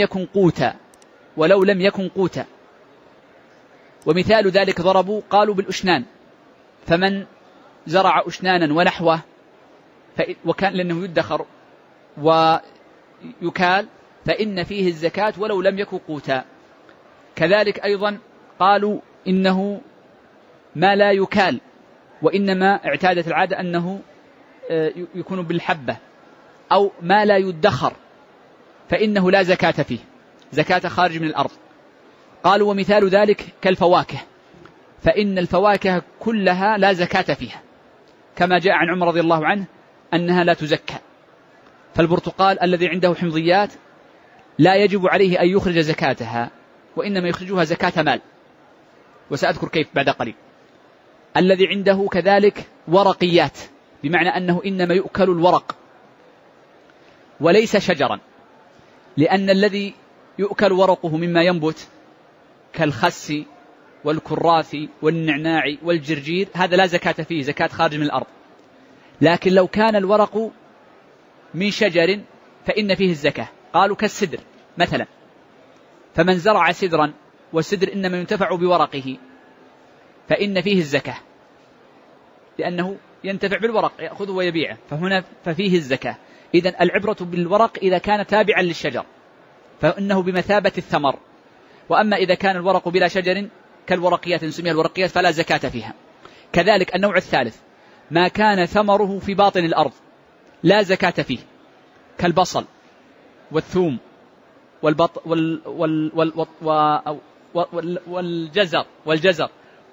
يكن قوتا. ومثال ذلك ضربوا قالوا بالأشنان، فمن زرع أشنانا ونحوه وكان لأنه يدخر ويكال فإن فيه الزكاة ولو لم يكن قوتا. كذلك أيضا قالوا إنه ما لا يكال وإنما اعتادت العادة أنه يكون بالحبة، أو ما لا يدخر فإنه لا زكاة فيه، زكاة خارج من الأرض. قالوا ومثال ذلك كالفواكه، فإن الفواكه كلها لا زكاة فيها، كما جاء عن عمر رضي الله عنه أنها لا تزكى. فالبرتقال الذي عنده حمضيات لا يجب عليه أن يخرج زكاتها، وإنما يخرجها زكاة مال، وسأذكر كيف بعد قليل. الذي عنده كذلك ورقيات، بمعنى أنه إنما يؤكل الورق وليس شجرا، لأن الذي يؤكل ورقه مما ينبت كالخس والكراث والنعناع والجرجير هذا لا زكاة فيه، زكاة خارج من الأرض. لكن لو كان الورق من شجر فإن فيه الزكاة. قالوا كالسدر مثلا، فمن زرع سدرا والسدر إنما ينتفع بورقه فإن فيه الزكاة، لأنه ينتفع بالورق يأخذه ويبيعه، فهنا ففيه الزكاة. إذن العبرة بالورق إذا كان تابعا للشجر فإنه بمثابة الثمر. وأما إذا كان الورق بلا شجر كالورقيات نسميها الورقيات فلا زكاة فيها. كذلك النوع الثالث ما كان ثمره في باطن الأرض لا زكاة فيه، كالبصل والثوم والجزر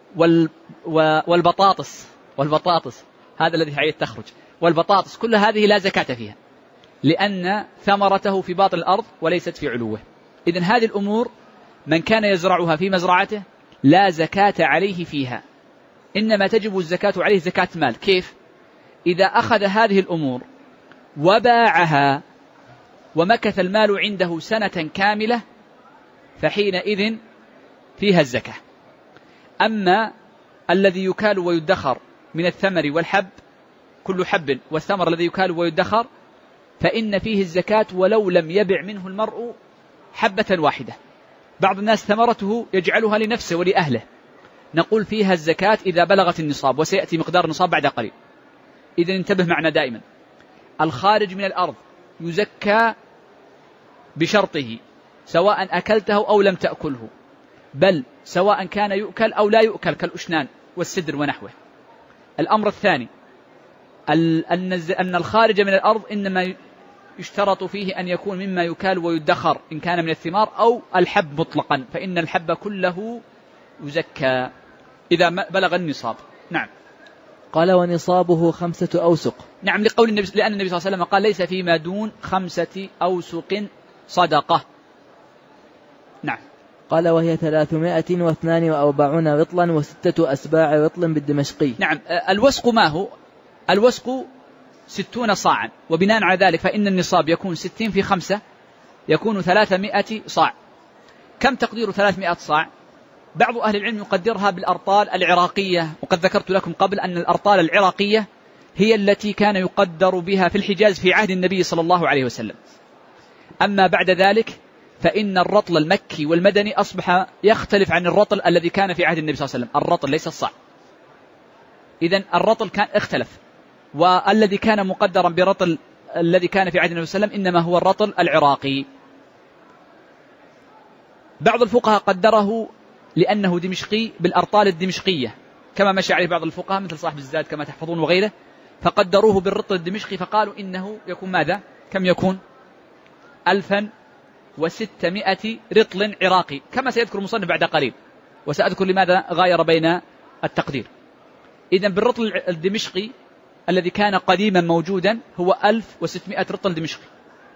والبطاطس هذا الذي حيث تخرج، والبطاطس كل هذه لا زكاة فيها، لأن ثمرته في باطن الأرض وليست في علوه. إذن هذه الأمور من كان يزرعها في مزرعته لا زكاة عليه فيها، إنما تجب الزكاة عليه زكاة مال. كيف؟ إذا أخذ هذه الأمور وباعها ومكث المال عنده سنة كاملة فحينئذ فيها الزكاة. أما الذي يكال ويدخر من الثمر والحب، كل حب والثمر الذي يكال ويدخر فإن فيه الزكاة ولو لم يبع منه المرء حبة واحدة. بعض الناس ثمرته يجعلها لنفسه ولأهله، نقول فيها الزكاة إذا بلغت النصاب، وسيأتي مقدار النصاب بعد قليل. إذن انتبه معنا دائما، الخارج من الأرض يزكى بشرطه سواء أكلته أو لم تأكله، بل سواء كان يؤكل أو لا يؤكل كالأشنان والسدر ونحوه. الأمر الثاني أن الخارج من الأرض إنما يشترط فيه أن يكون مما يكال ويدخر إن كان من الثمار أو الحب مطلقا، فإن الحب كله يزكى إذا بلغ النصاب. نعم. قال ونصابه 5 أوسق. نعم، لقول النبي، لأن النبي صلى الله عليه وسلم قال ليس فيما دون 5 أوسق صدقة. نعم. قال وهي 342 رطلا و6 أسباع رطل بالدمشقي. نعم. الوسق ما هو؟ الوسق 60 صاعا، وبناء على ذلك فإن النصاب يكون 60 في 5 يكون 300 صاع. كم تقدير 300 صاع؟ بعض أهل العلم يقدرها بالأرطال العراقية، وقد ذكرت لكم قبل أن الأرطال العراقية هي التي كان يقدر بها في الحجاز في عهد النبي صلى الله عليه وسلم. أما بعد ذلك فإن الرطل المكي والمدني أصبح يختلف عن الرطل الذي كان في عهد النبي صلى الله عليه وسلم، الرطل ليس الصاع. إذن الرطل كان اختلف، والذي كان مقدرا برطل الذي كان في عهد النبي صلى الله عليه وسلم إنما هو الرطل العراقي. بعض الفقهاء قدره لأنه دمشقي بالأرطال الدمشقية، كما مشى عليه بعض الفقهاء مثل صاحب الزاد كما تحفظون وغيره، فقدروه بالرطل الدمشقي، فقالوا إنه يكون ماذا؟ كم يكون؟ 1600 رطل عراقي، كما سيذكر المصنف بعد قليل، وسأذكر لماذا غاير بين التقدير. إذن بالرطل الدمشقي الذي كان قديما موجودا هو 1600 رطل دمشقي،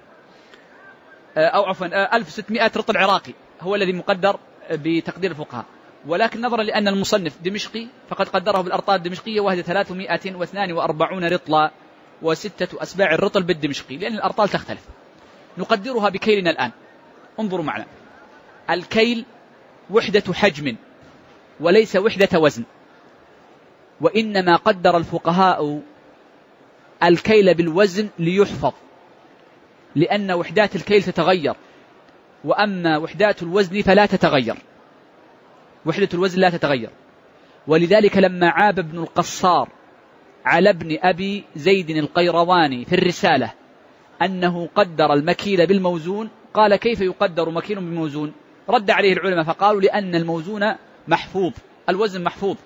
أو عفوا 1600 رطل عراقي هو الذي مقدر بتقدير الفقهاء. ولكن نظرا لأن المصنف دمشقي فقد قدره بالأرطال الدمشقية، وهي 342 رطلا و6 أسباع الرطل بالدمشقي، لأن الأرطال تختلف. نقدرها بكيلنا الآن. انظروا معنا، الكيل وحدة حجم وليس وحدة وزن. وإنما قدر الفقهاء الكيل بالوزن ليحفظ، لأن وحدات الكيل تتغير، وأما وحدات الوزن فلا تتغير، وحدة الوزن لا تتغير. ولذلك لما عاب ابن القصار على ابن أبي زيد القيرواني في الرسالة أنه قدر المكيل بالموزون، قال: كيف يقدر مكيل بالموزون؟ رد عليه العلماء فقالوا: لأن الموزون محفوظ، الوزن محفوظ،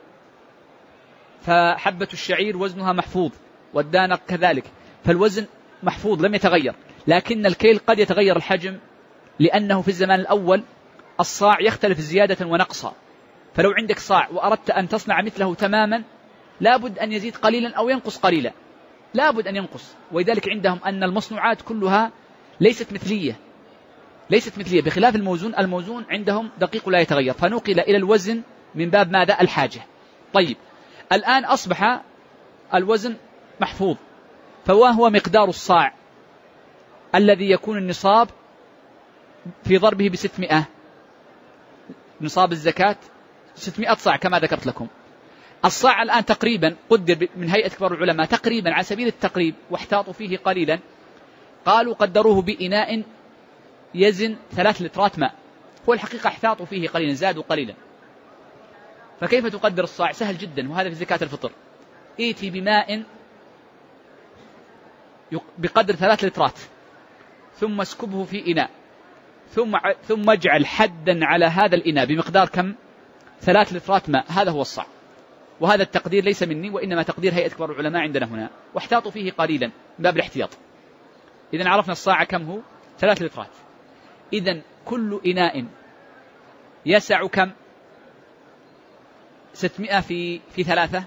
فحبة الشعير وزنها محفوظ، والدانق كذلك، فالوزن محفوظ لم يتغير. لكن الكيل قد يتغير الحجم، لأنه في الزمان الأول الصاع يختلف زيادة ونقصا، فلو عندك صاع وأردت أن تصنع مثله تماما لابد أن يزيد قليلا أو ينقص قليلا، لابد أن ينقص. ولذلك عندهم أن المصنوعات كلها ليست مثلية، بخلاف الموزون. الموزون عندهم دقيق لا يتغير، فنقل إلى الوزن من باب ماذا؟ الحاجة. طيب، الآن أصبح الوزن محفوظ، فهو مقدار الصاع الذي يكون النصاب في ضربه ب600، نصاب الزكاة 600 صاع كما ذكرت لكم. الصاع الآن تقريبا قدر من هيئة كبار العلماء تقريبا على سبيل التقريب، واحتاطوا فيه قليلا، قالوا قدروه بإناء يزن 3 لترات ماء. هو الحقيقة احتاطوا فيه قليلا، زادوا قليلا. فكيف تقدر الصاع؟ سهل جدا، وهذا في زكاة الفطر. ائتي بماء بقدر 3 لترات، ثم اسكبه في إناء، ثم اجعل حدا على هذا الإناء بمقدار كم؟ 3 لترات ماء، هذا هو الصاع. وهذا التقدير ليس مني، وإنما تقدير هيئة كبار العلماء عندنا هنا، واحتاطوا فيه قليلا من باب الاحتياط. إذن عرفنا الصاع كم هو؟ 3 لترات. إذن كل إناء يسع كم؟ 600 في 3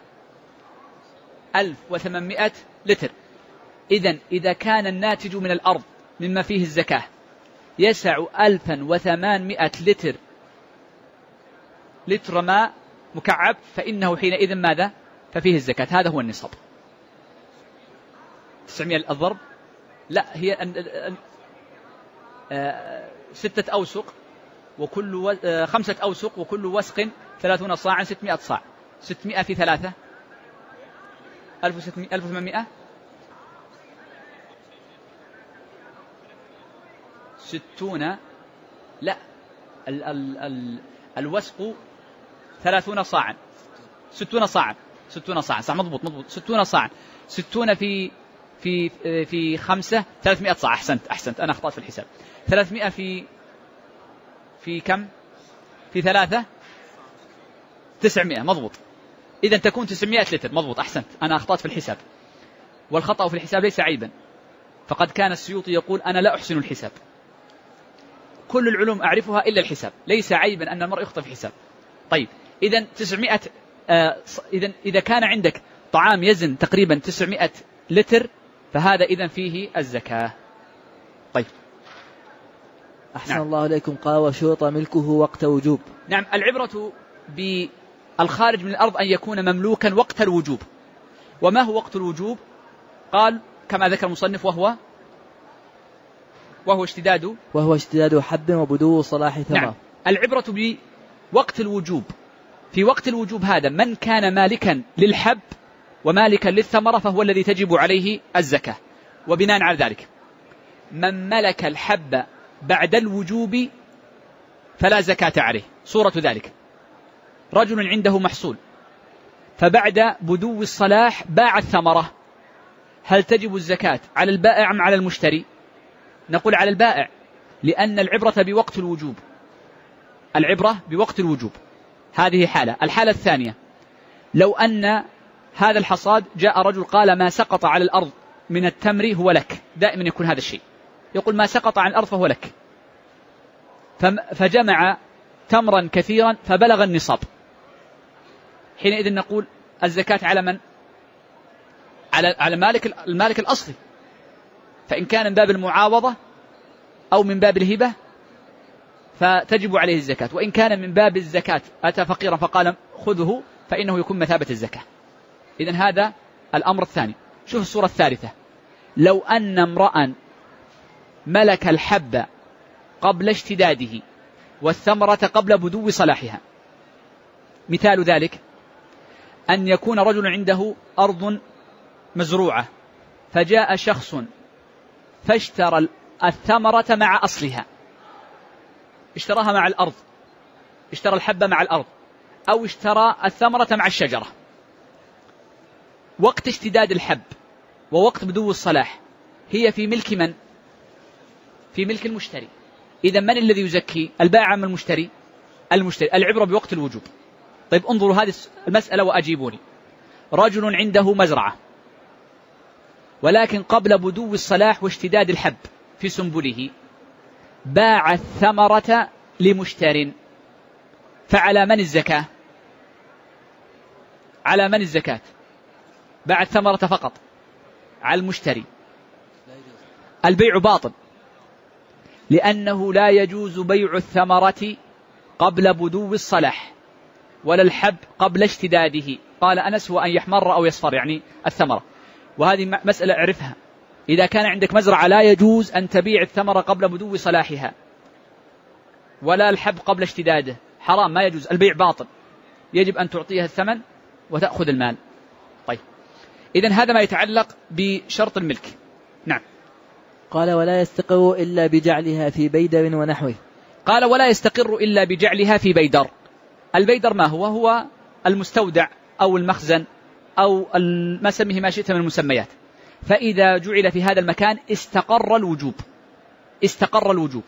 1800 لتر. إذن إذا كان الناتج من الأرض مما فيه الزكاة يسع 1800 لتر ماء مكعب، فإنه حينئذ ماذا؟ ففيه الزكاة. هذا هو النصاب. 900 الضرب لا، هي 6 أوسق، وكل 5 أوسق، وكل وسق 30 صاعا، 600 صاع. 600 في 3 1800 60. لا، الوسق 30 صاعا، 60 صاعا، 60 صاعا، صح، مضبوط 60 صاعا. 60 في 5 300 صاع. أحسنت، أنا أخطأت في الحساب. 300 في كم؟ في 3 900، مضبوط. إذا تكون 900 لتر، مضبوط، أحسنت، أنا أخطأت في الحساب. والخطأ في الحساب ليس عيبا، فقد كان السيوطي يقول: أنا لا أحسن الحساب، كل العلوم أعرفها إلا الحساب، ليس عيبا أن المرء يخطئ في الحساب. طيب، إذا 900 إذا كان عندك طعام يزن تقريبا 900 لتر، فهذا إذن فيه الزكاة. طيب، أحسن الله إليكم. قال: وشرط ملكه وقت وجوب. نعم، العبرة بالخارج من الأرض أن يكون مملوكا وقت الوجوب. وما هو وقت الوجوب؟ قال كما ذكر المصنف: وهو اشتداد حب وبدو صلاح ثمرة. نعم، العبرة بوقت الوجوب. في وقت الوجوب هذا من كان مالكا للحب ومالكا للثمرة فهو الذي تجب عليه الزكاة. وبناء على ذلك من ملك الحب بعد الوجوب فلا زكاة عليه. صورة ذلك: رجل عنده محصول، فبعد بدو الصلاح باع الثمرة، هل تجب الزكاة على البائع أم على المشتري؟ نقول على البائع، لأن العبرة بوقت الوجوب. هذه حالة. الحالة الثانية: لو أن هذا الحصاد جاء رجل قال: ما سقط على الأرض من التمر هو لك. دائما يكون هذا الشيء، يقول: ما سقط عن الأرض فهو لك. فجمع تمرا كثيرا فبلغ النصاب، حينئذ نقول الزكاة على من؟ على المالك الأصلي. فإن كان من باب المعاوضة أو من باب الهبة فتجب عليه الزكاة، وإن كان من باب الزكاة أتى فقيرا فقال خذه فإنه يكون مثابة الزكاة. إذن هذا الأمر الثاني. شوف الصورة الثالثة: لو أن امرأ ملك الحب قبل: والثمرة قبل بدو صلاحها. مثال ذلك: أن يكون رجل عنده أرض مزروعة فجاء شخص فاشترى الثمرة مع أصلها، اشتراها مع الأرض، اشترى الحبة مع الأرض، أو اشترى الثمرة مع الشجرة. وقت اشتداد الحب ووقت بدو الصلاح هي في ملك من؟ في ملك المشتري. إذا من الذي يزكي؟ البائع أم المشتري؟ المشتري. العبرة بوقت الوجوب. طيب انظروا هذه المسألة وأجيبوني. رجل عنده مزرعة ولكن قبل بدو الصلاح واشتداد الحب في سنبله باع الثمرة لمشتر، فعلى من الزكاة؟ على من الزكاة؟ باع الثمرة فقط، على المشتري. البيع باطل، لأنه لا يجوز بيع الثمرة قبل بدو الصلاح ولا الحب قبل اشتداده. قال أنس هو أن يحمر أو يصفر، يعني الثمرة. وهذه مسألة اعرفها، إذا كان عندك مزرعة لا يجوز أن تبيع الثمرة قبل بدو صلاحها ولا الحب قبل اشتداده، حرام، ما يجوز، البيع باطل، يجب أن تعطيها الثمن وتأخذ المال. طيب إذن هذا ما يتعلق بشرط الملك. نعم. قال ولا يستقر إلا بجعلها في بيدر ونحوه. قال ولا يستقر إلا بجعلها في بيدر. البيدر ما هو؟ هو المستودع أو المخزن أو ما سميه ما شئت من المسميات. فإذا جعل في هذا المكان استقر الوجوب، استقر الوجوب.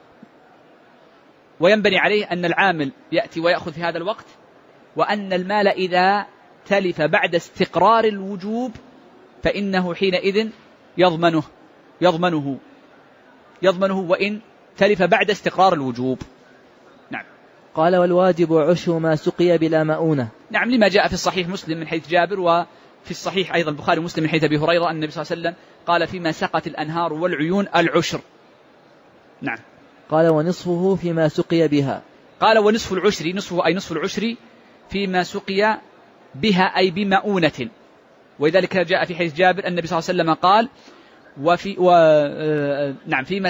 وينبني عليه أن العامل يأتي ويأخذ في هذا الوقت، وأن المال إذا تلف بعد استقرار الوجوب فإنه حينئذ يضمنه وإن تلف بعد استقرار الوجوب. نعم. قال والواجب عشر ما سقي بلا مؤونة. نعم، لما جاء في الصحيح مسلم من حيث جابر، وفي الصحيح أيضا البخاري ومسلم من حيث أبي هريرة أن النبي صلى الله عليه وسلم قال فيما سقت الأنهار والعيون العشر. نعم. قال ونصفه فيما سقي بها. قال ونصف العشر، نصفه أي نصف العشر فيما سقي بها أي بمؤونة. ولذلك جاء في حديث جابر النبي صلى الله عليه وسلم قال نعم فيما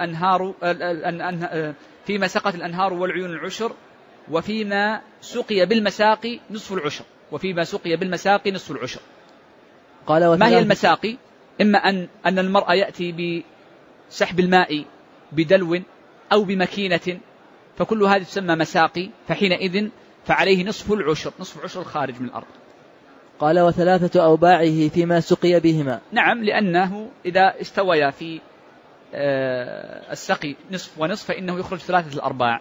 سقت الأنهار والعيون العشر، وفيما سقي بالمساقي نصف العشر، وفيما سقي بالمساقي نصف العشر. قال ما هي المساقي؟ إما أن المرء يأتي بسحب الماء بدلو أو بمكينة، فكل هذه تسمى مساقي، فحينئذ فعليه نصف العشر، نصف العشر الخارج من الأرض. قال وثلاثة أوباعه فيما سقي بهما. نعم، لأنه إذا استويا في السقي نصف ونصف فإنه يخرج 3 الأرباع.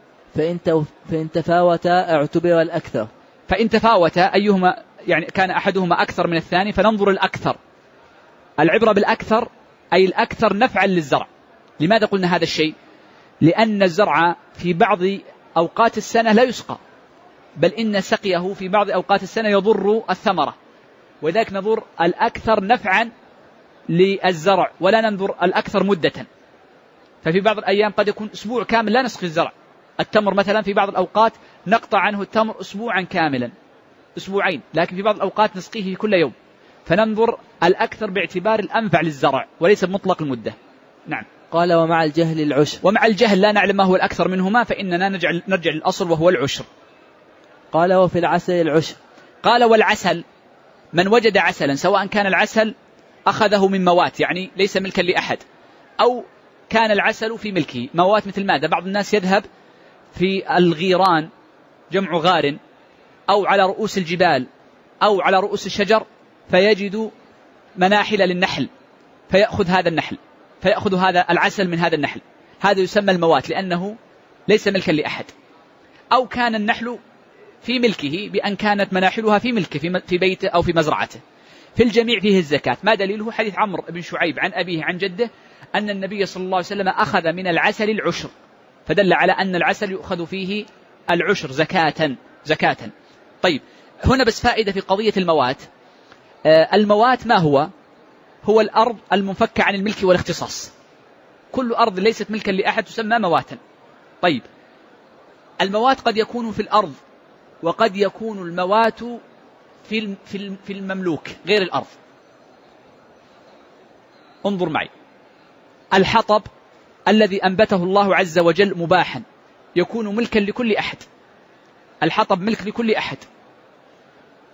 فإن تفاوتا اعتبر الأكثر. فإن تفاوتا أيهما يعني كان أحدهما أكثر من الثاني فننظر الأكثر. العبرة بالأكثر أي الأكثر نفعا للزرع. لماذا قلنا هذا الشيء؟ لأن الزرع في بعض أوقات السنة لا يسقى، بل إن سقيه في بعض أوقات السنة يضر الثمرة، وذلك ننظر الأكثر نفعا للزرع ولا ننظر الأكثر مدة. ففي بعض الأيام قد يكون أسبوع كامل لا نسقي الزرع. التمر مثلا في بعض الأوقات نقطع عنه التمر أسبوعا كاملا، أسبوعين، لكن في بعض الأوقات نسقيه كل يوم. فننظر الأكثر باعتبار الأنفع للزرع وليس بمطلق المدة. نعم. قال ومع الجهل العشر. ومع الجهل لا نعلم ما هو الأكثر منهما فإننا نرجع للأصل وهو العشر. قال وفي العسل العشر. قال والعسل من وجد عسلا، سواء كان العسل أخذه من موات يعني ليس ملكا لأحد، أو كان العسل في ملكه. موات مثل ماذا؟ بعض الناس يذهب في الغيران جمع غار، أو على رؤوس الجبال أو على رؤوس الشجر فيجد مناحل للنحل فيأخذ هذا النحل، فيأخذ هذا العسل من هذا النحل، هذا يسمى الموات لأنه ليس ملكا لأحد. أو كان النحل في ملكه بأن كانت مناحلها في ملكه في بيته أو في مزرعته. في الجميع فيه الزكاة. ما دليله؟ حديث عمرو بن شعيب عن أبيه عن جده أن النبي صلى الله عليه وسلم أخذ من العسل العشر، فدل على أن العسل يؤخذ فيه العشر زكاة. طيب هنا بس فائدة في قضية الموات. الموات ما هو؟ هو الأرض المنفكة عن الملك والاختصاص. كل أرض ليست ملكا لأحد تسمى مواتا. طيب الموات قد يكون في الأرض، وقد يكون الموات في المملوك غير الأرض. انظر معي، الحطب الذي أنبته الله عز وجل مباحا يكون ملكا لكل أحد. الحطب ملك لكل أحد،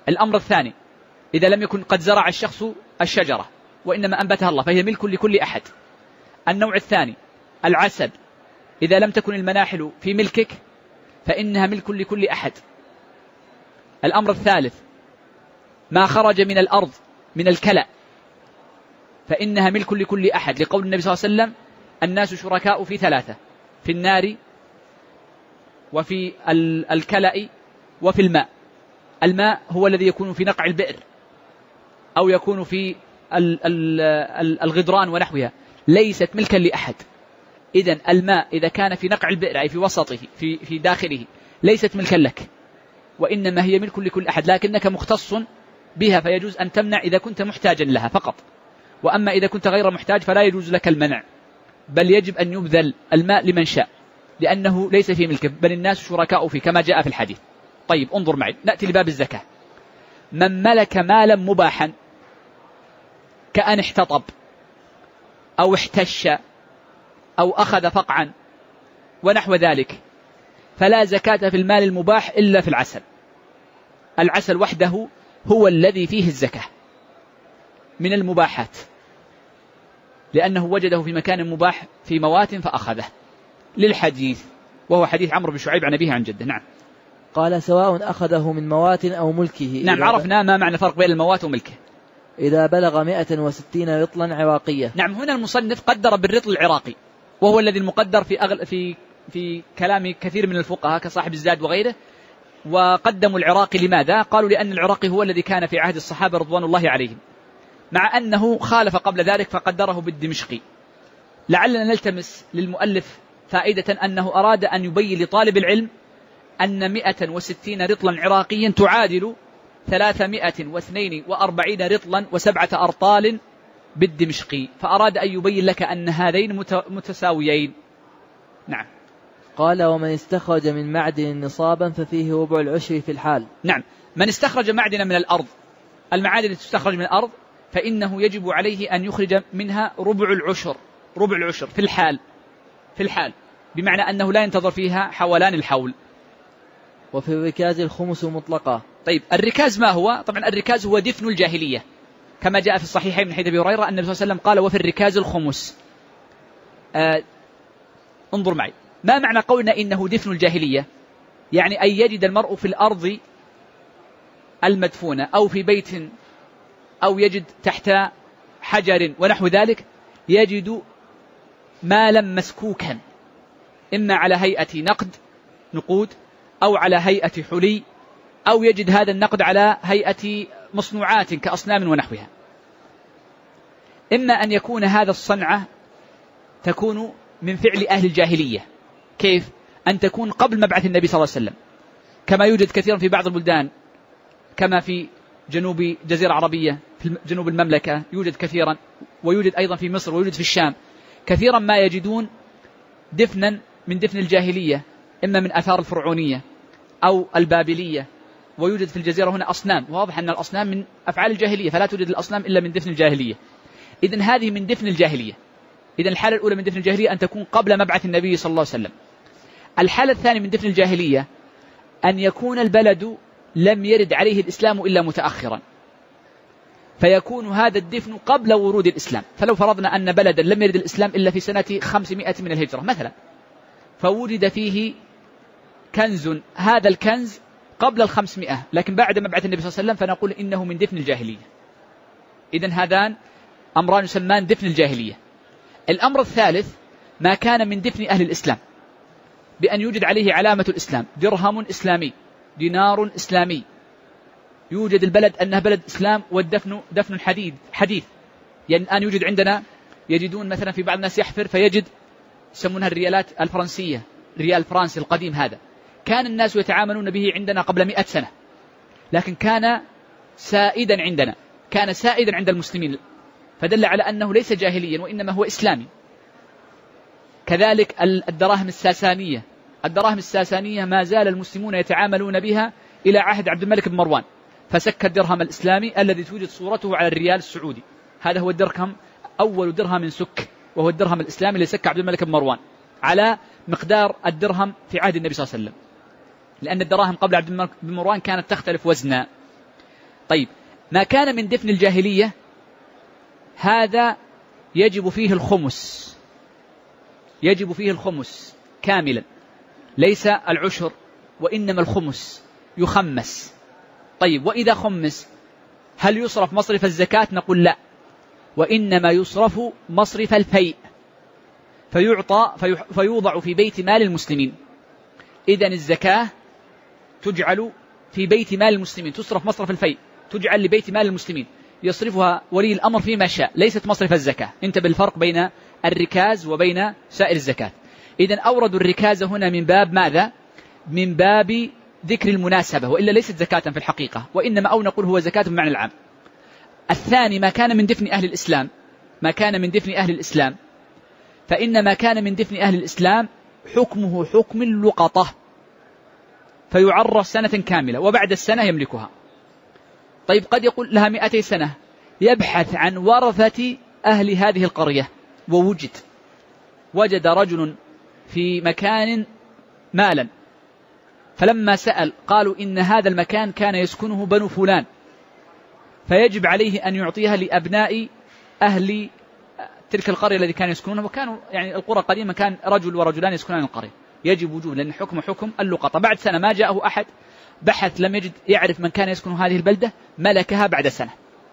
الأمر الثاني إذا لم يكن قد زرع الشخص الشجرة وإنما أنبتها الله فهي ملك لكل أحد. النوع الثاني العسل، إذا لم تكن المناحل في ملكك فإنها ملك لكل أحد. الأمر الثالث ما خرج من الأرض من الكلأ فإنها ملك لكل أحد، لقول النبي صلى الله عليه وسلم الناس شركاء في ثلاثة: في النار وفي الكلأ وفي الماء. الماء هو الذي يكون في نقع البئر أو يكون في الغدران ونحوها، ليست ملكا لأحد. إذن الماء إذا كان في نقع البئر أي في وسطه في داخله ليست ملكا لك، وإنما هي ملك لكل أحد، لكنك مختص بها فيجوز أن تمنع إذا كنت محتاجا لها فقط، وأما إذا كنت غير محتاج فلا يجوز لك المنع، بل يجب أن يبذل الماء لمن شاء لأنه ليس في ملكه، بل الناس شركاء فيه كما جاء في الحديث. طيب انظر معي، نأتي لباب الزكاة. من ملك مالا مباحا كأن احتطب أو احتش أو أخذ فقعا ونحو ذلك فلا زكاة في المال المباح إلا في العسل. العسل وحده هو الذي فيه الزكاة من المباحات، لأنه وجده في مكان مباح في موات فأخذه، للحديث وهو حديث عمرو بن شعيب عن أبيه عن جده. نعم. قال سواء أخذه من موات أو ملكه. نعم، عرفنا ما معنى فرق بين الموات وملكه. إذا بلغ 160 رطلا عراقية. نعم، هنا المصنف قدر بالرطل العراقي، وهو الذي المقدر في كلام كثير من الفقهاء كصاحب الزاد وغيره، وقدموا العراقي. لماذا؟ قالوا لأن العراقي هو الذي كان في عهد الصحابة رضوان الله عليهم، مع أنه خالف قبل ذلك فقدره بالدمشقي. لعلنا نلتمس للمؤلف فائدة أنه أراد أن يبين لطالب العلم أن 160 رطلا عراقيا تعادل 342 رطلا و7 أرطال بالدمشقي، فأراد أن يبين لك أن هذين متساويين. نعم. قال ومن استخرج من معدن نصابا ففيه ربع العشر في الحال. نعم، من استخرج معدنا من الأرض، المعادن التي تستخرج من الأرض فإنه يجب عليه أن يخرج منها ربع العشر في الحال، بمعنى أنه لا ينتظر فيها حولان الحول. وفي الركاز الخمس مطلقا. طيب الركاز ما هو؟ طبعا الركاز هو دفن الجاهلية، كما جاء في الصحيحين من حديث أبي هريرة أن النبي صلى الله عليه وسلم قال وفي الركاز الخمس. انظر معي، ما معنى قولنا إنه دفن الجاهلية؟ يعني أن يجد المرء في الأرض المدفونة أو في بيت أو يجد تحت حجر ونحو ذلك، يجد مالا مسكوكا، إما على هيئة نقود أو على هيئة حلي، أو يجد هذا النقد على هيئة مصنوعات كأصنام ونحوها. إما أن يكون هذا الصنعة تكون من فعل أهل الجاهلية. كيف؟ أن تكون قبل مبعث النبي صلى الله عليه وسلم، كما يوجد كثيرا في بعض البلدان، كما في جنوب جزيرة عربية في جنوب المملكة يوجد كثيرا، ويوجد أيضا في مصر ويوجد في الشام، كثيرا ما يجدون دفنا من دفن الجاهلية، إما من آثار الفرعونية أو البابلية، ويوجد في الجزيرة هنا أصنام، واضح أن الأصنام من أفعال الجاهلية، فلا توجد الأصنام إلا من دفن الجاهلية. إذن هذه من دفن الجاهلية. إذن الحالة الأولى من دفن الجاهلية أن تكون قبل مبعث النبي صلى الله عليه وسلم. الحالة الثانية من دفن الجاهلية أن يكون البلد لم يرد عليه الإسلام إلا متأخرا، فيكون هذا الدفن قبل ورود الإسلام. فلو فرضنا أن بلدا لم يرد الإسلام إلا في سنة 500 من الهجرة مثلا، فوجد فيه كنز، هذا الكنز قبل 500 لكن بعد مبعث النبي صلى الله عليه وسلم، فنقول إنه من دفن الجاهلية. إذن هذان أمران يسمان دفن الجاهلية. الأمر الثالث ما كان من دفن أهل الإسلام، بأن يوجد عليه علامة الإسلام، درهم إسلامي، دينار إسلامي، يوجد البلد أنها بلد إسلام، والدفن دفن حديث. يعني الآن يوجد عندنا، يجدون مثلا في بعض الناس يحفر فيجد يسمونها الريالات الفرنسية، ريال فرنسي القديم، هذا كان الناس يتعاملون به عندنا قبل 100 سنة، لكن كان سائدا عندنا، كان سائدا عند المسلمين، فدل على أنه ليس جاهليا وإنما هو إسلامي. كذلك الدراهم الساسانية، الدراهم الساسانية ما زال المسلمون يتعاملون بها إلى عهد عبد الملك بن مروان، فسك الدرهم الإسلامي الذي توجد صورته على الريال السعودي، هذا هو الدرهم، أول درهم سك، وهو الدرهم الإسلامي اللي سك عبد الملك بن مروان على مقدار الدرهم في عهد النبي صلى الله عليه وسلم، لأن الدراهم قبل عبد الملك بن مروان كانت تختلف وزنا. طيب ما كان من دفن الجاهلية هذا يجب فيه الخمس، يجب فيه الخمس كاملا، ليس العشر وإنما الخمس يخمس. طيب وإذا خمس هل يصرف مصرف الزكاة؟ نقول لا، وإنما يصرف مصرف الفيء، فيوضع في بيت مال المسلمين. إذن الزكاة تجعل في بيت مال المسلمين، تصرف مصرف الفيء، تجعل لبيت مال المسلمين، يصرفها ولي الأمر فيما شاء، ليست مصرف الزكاة. انت بالفرق بين الركاز وبين سائر الزكاة. إذن أوردوا الركاز هنا من باب ماذا؟ من باب ذكر المناسبة، وإلا ليست زكاة في الحقيقة، وإنما أو نقول هو زكاة بمعنى العام. الثاني ما كان من دفن أهل الإسلام، ما كان من دفن أهل الإسلام، فإن ما كان من دفن أهل الإسلام حكمه حكم اللقطة، فيعرف سنة كاملة وبعد السنة يملكها. طيب قد يقول لها 200 سنة، يبحث عن ورثة أهل هذه القرية، وجد رجل في مكان مالا، فلما سأل قالوا إن هذا المكان كان يسكنه بنو فلان، فيجب عليه أن يعطيها لأبناء أهل تلك القرية الذي كانوا يسكنونها. وكانوا يعني القرى قديما كان رجل ورجلان يسكنان القرية، يجب وجوب، لأن حكم اللقطة. بعد سنة ما جاءه أحد بحث لم يجد يعرف من كان يسكن هذه البلدة، ملكها بعد سنة،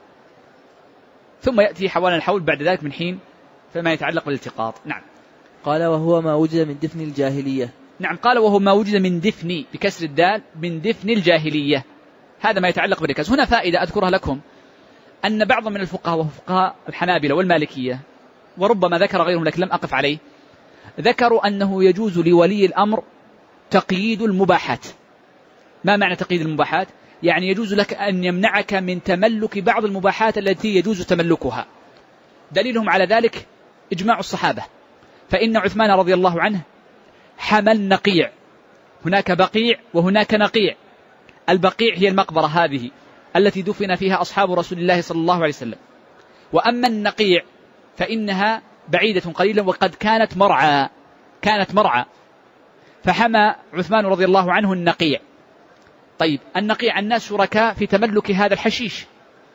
ثم يأتي حوالي الحول بعد ذلك من حين فيما يتعلق بالالتقاط. نعم. قال وهو ما وجد من دفن الجاهلية. نعم، قال وهو ما وجد من دفن بكسر الدال من دفن الجاهلية، هذا ما يتعلق بالركاز. هنا فائدة أذكرها لكم، أن بعض من الفقهاء وفقهاء الحنابلة والمالكية وربما ذكر غيرهم لكن لم أقف عليه، ذكروا أنه يجوز لولي الأمر تقييد المباحات. ما معنى تقييد المباحات؟ يعني يجوز لك أن يمنعك من تملك بعض المباحات التي يجوز تملكها. دليلهم على ذلك إجماع الصحابة، فإن عثمان رضي الله عنه حمل نقيع، هناك بقيع وهناك نقيع. البقيع هي المقبرة هذه التي دفن فيها أصحاب رسول الله صلى الله عليه وسلم، وأما النقيع فإنها بعيدة قليلا وقد كانت مرعى، فحمى عثمان رضي الله عنه النقيع. طيب النقيع الناس شركاء في تملك هذا الحشيش،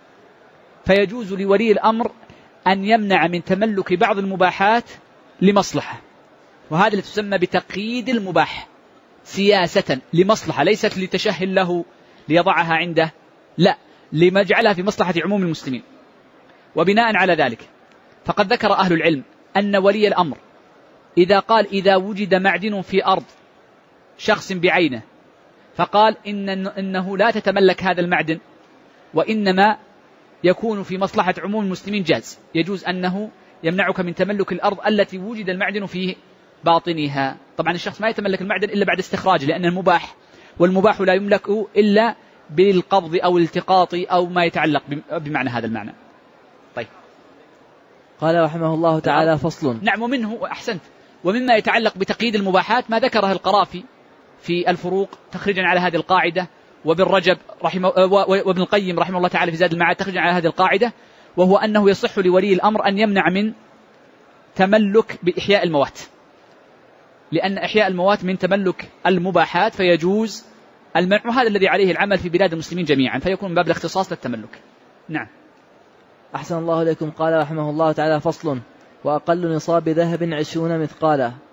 فيجوز لولي الأمر أن يمنع من تملك بعض المباحات لمصلحة، وهذا اللي تسمى بتقييد المباح سياسة، لمصلحة، ليست لتشهل له ليضعها عنده، لا، لما جعلها في مصلحة عموم المسلمين. وبناء على ذلك فقد ذكر أهل العلم أن ولي الأمر إذا قال إذا وجد معدن في أرض شخص بعينه، فقال إنه لا تتملك هذا المعدن وإنما يكون في مصلحة عموم المسلمين، يجوز أنه يمنعك من تملك الأرض التي وجد المعدن في باطنها. طبعا الشخص ما يتملك المعدن إلا بعد استخراجه، لأنه مباح، والمباح لا يملك إلا بالقبض أو الالتقاط أو ما يتعلق بمعنى هذا المعنى. طيب قال رحمه الله تعالى فصل. نعم، ومنه أحسنت، ومما يتعلق بتقييد المباحات ما ذكره القرافي في الفروق تخرجا على هذه القاعدة، وابن رجب وابن القيم رحمه الله تعالى في زاد المعاد تخرجا على هذه القاعدة، وهو أنه يصح لولي الأمر أن يمنع من تملك بإحياء الموات، لأن إحياء الموات من تملك المباحات فيجوز المنع، وهذا الذي عليه العمل في بلاد المسلمين جميعا، فيكون من باب الاختصاص للتملك. نعم. أحسن الله إليكم. قال رحمه الله تعالى فصل. وأقل نصاب ذهب 20 مثقالا.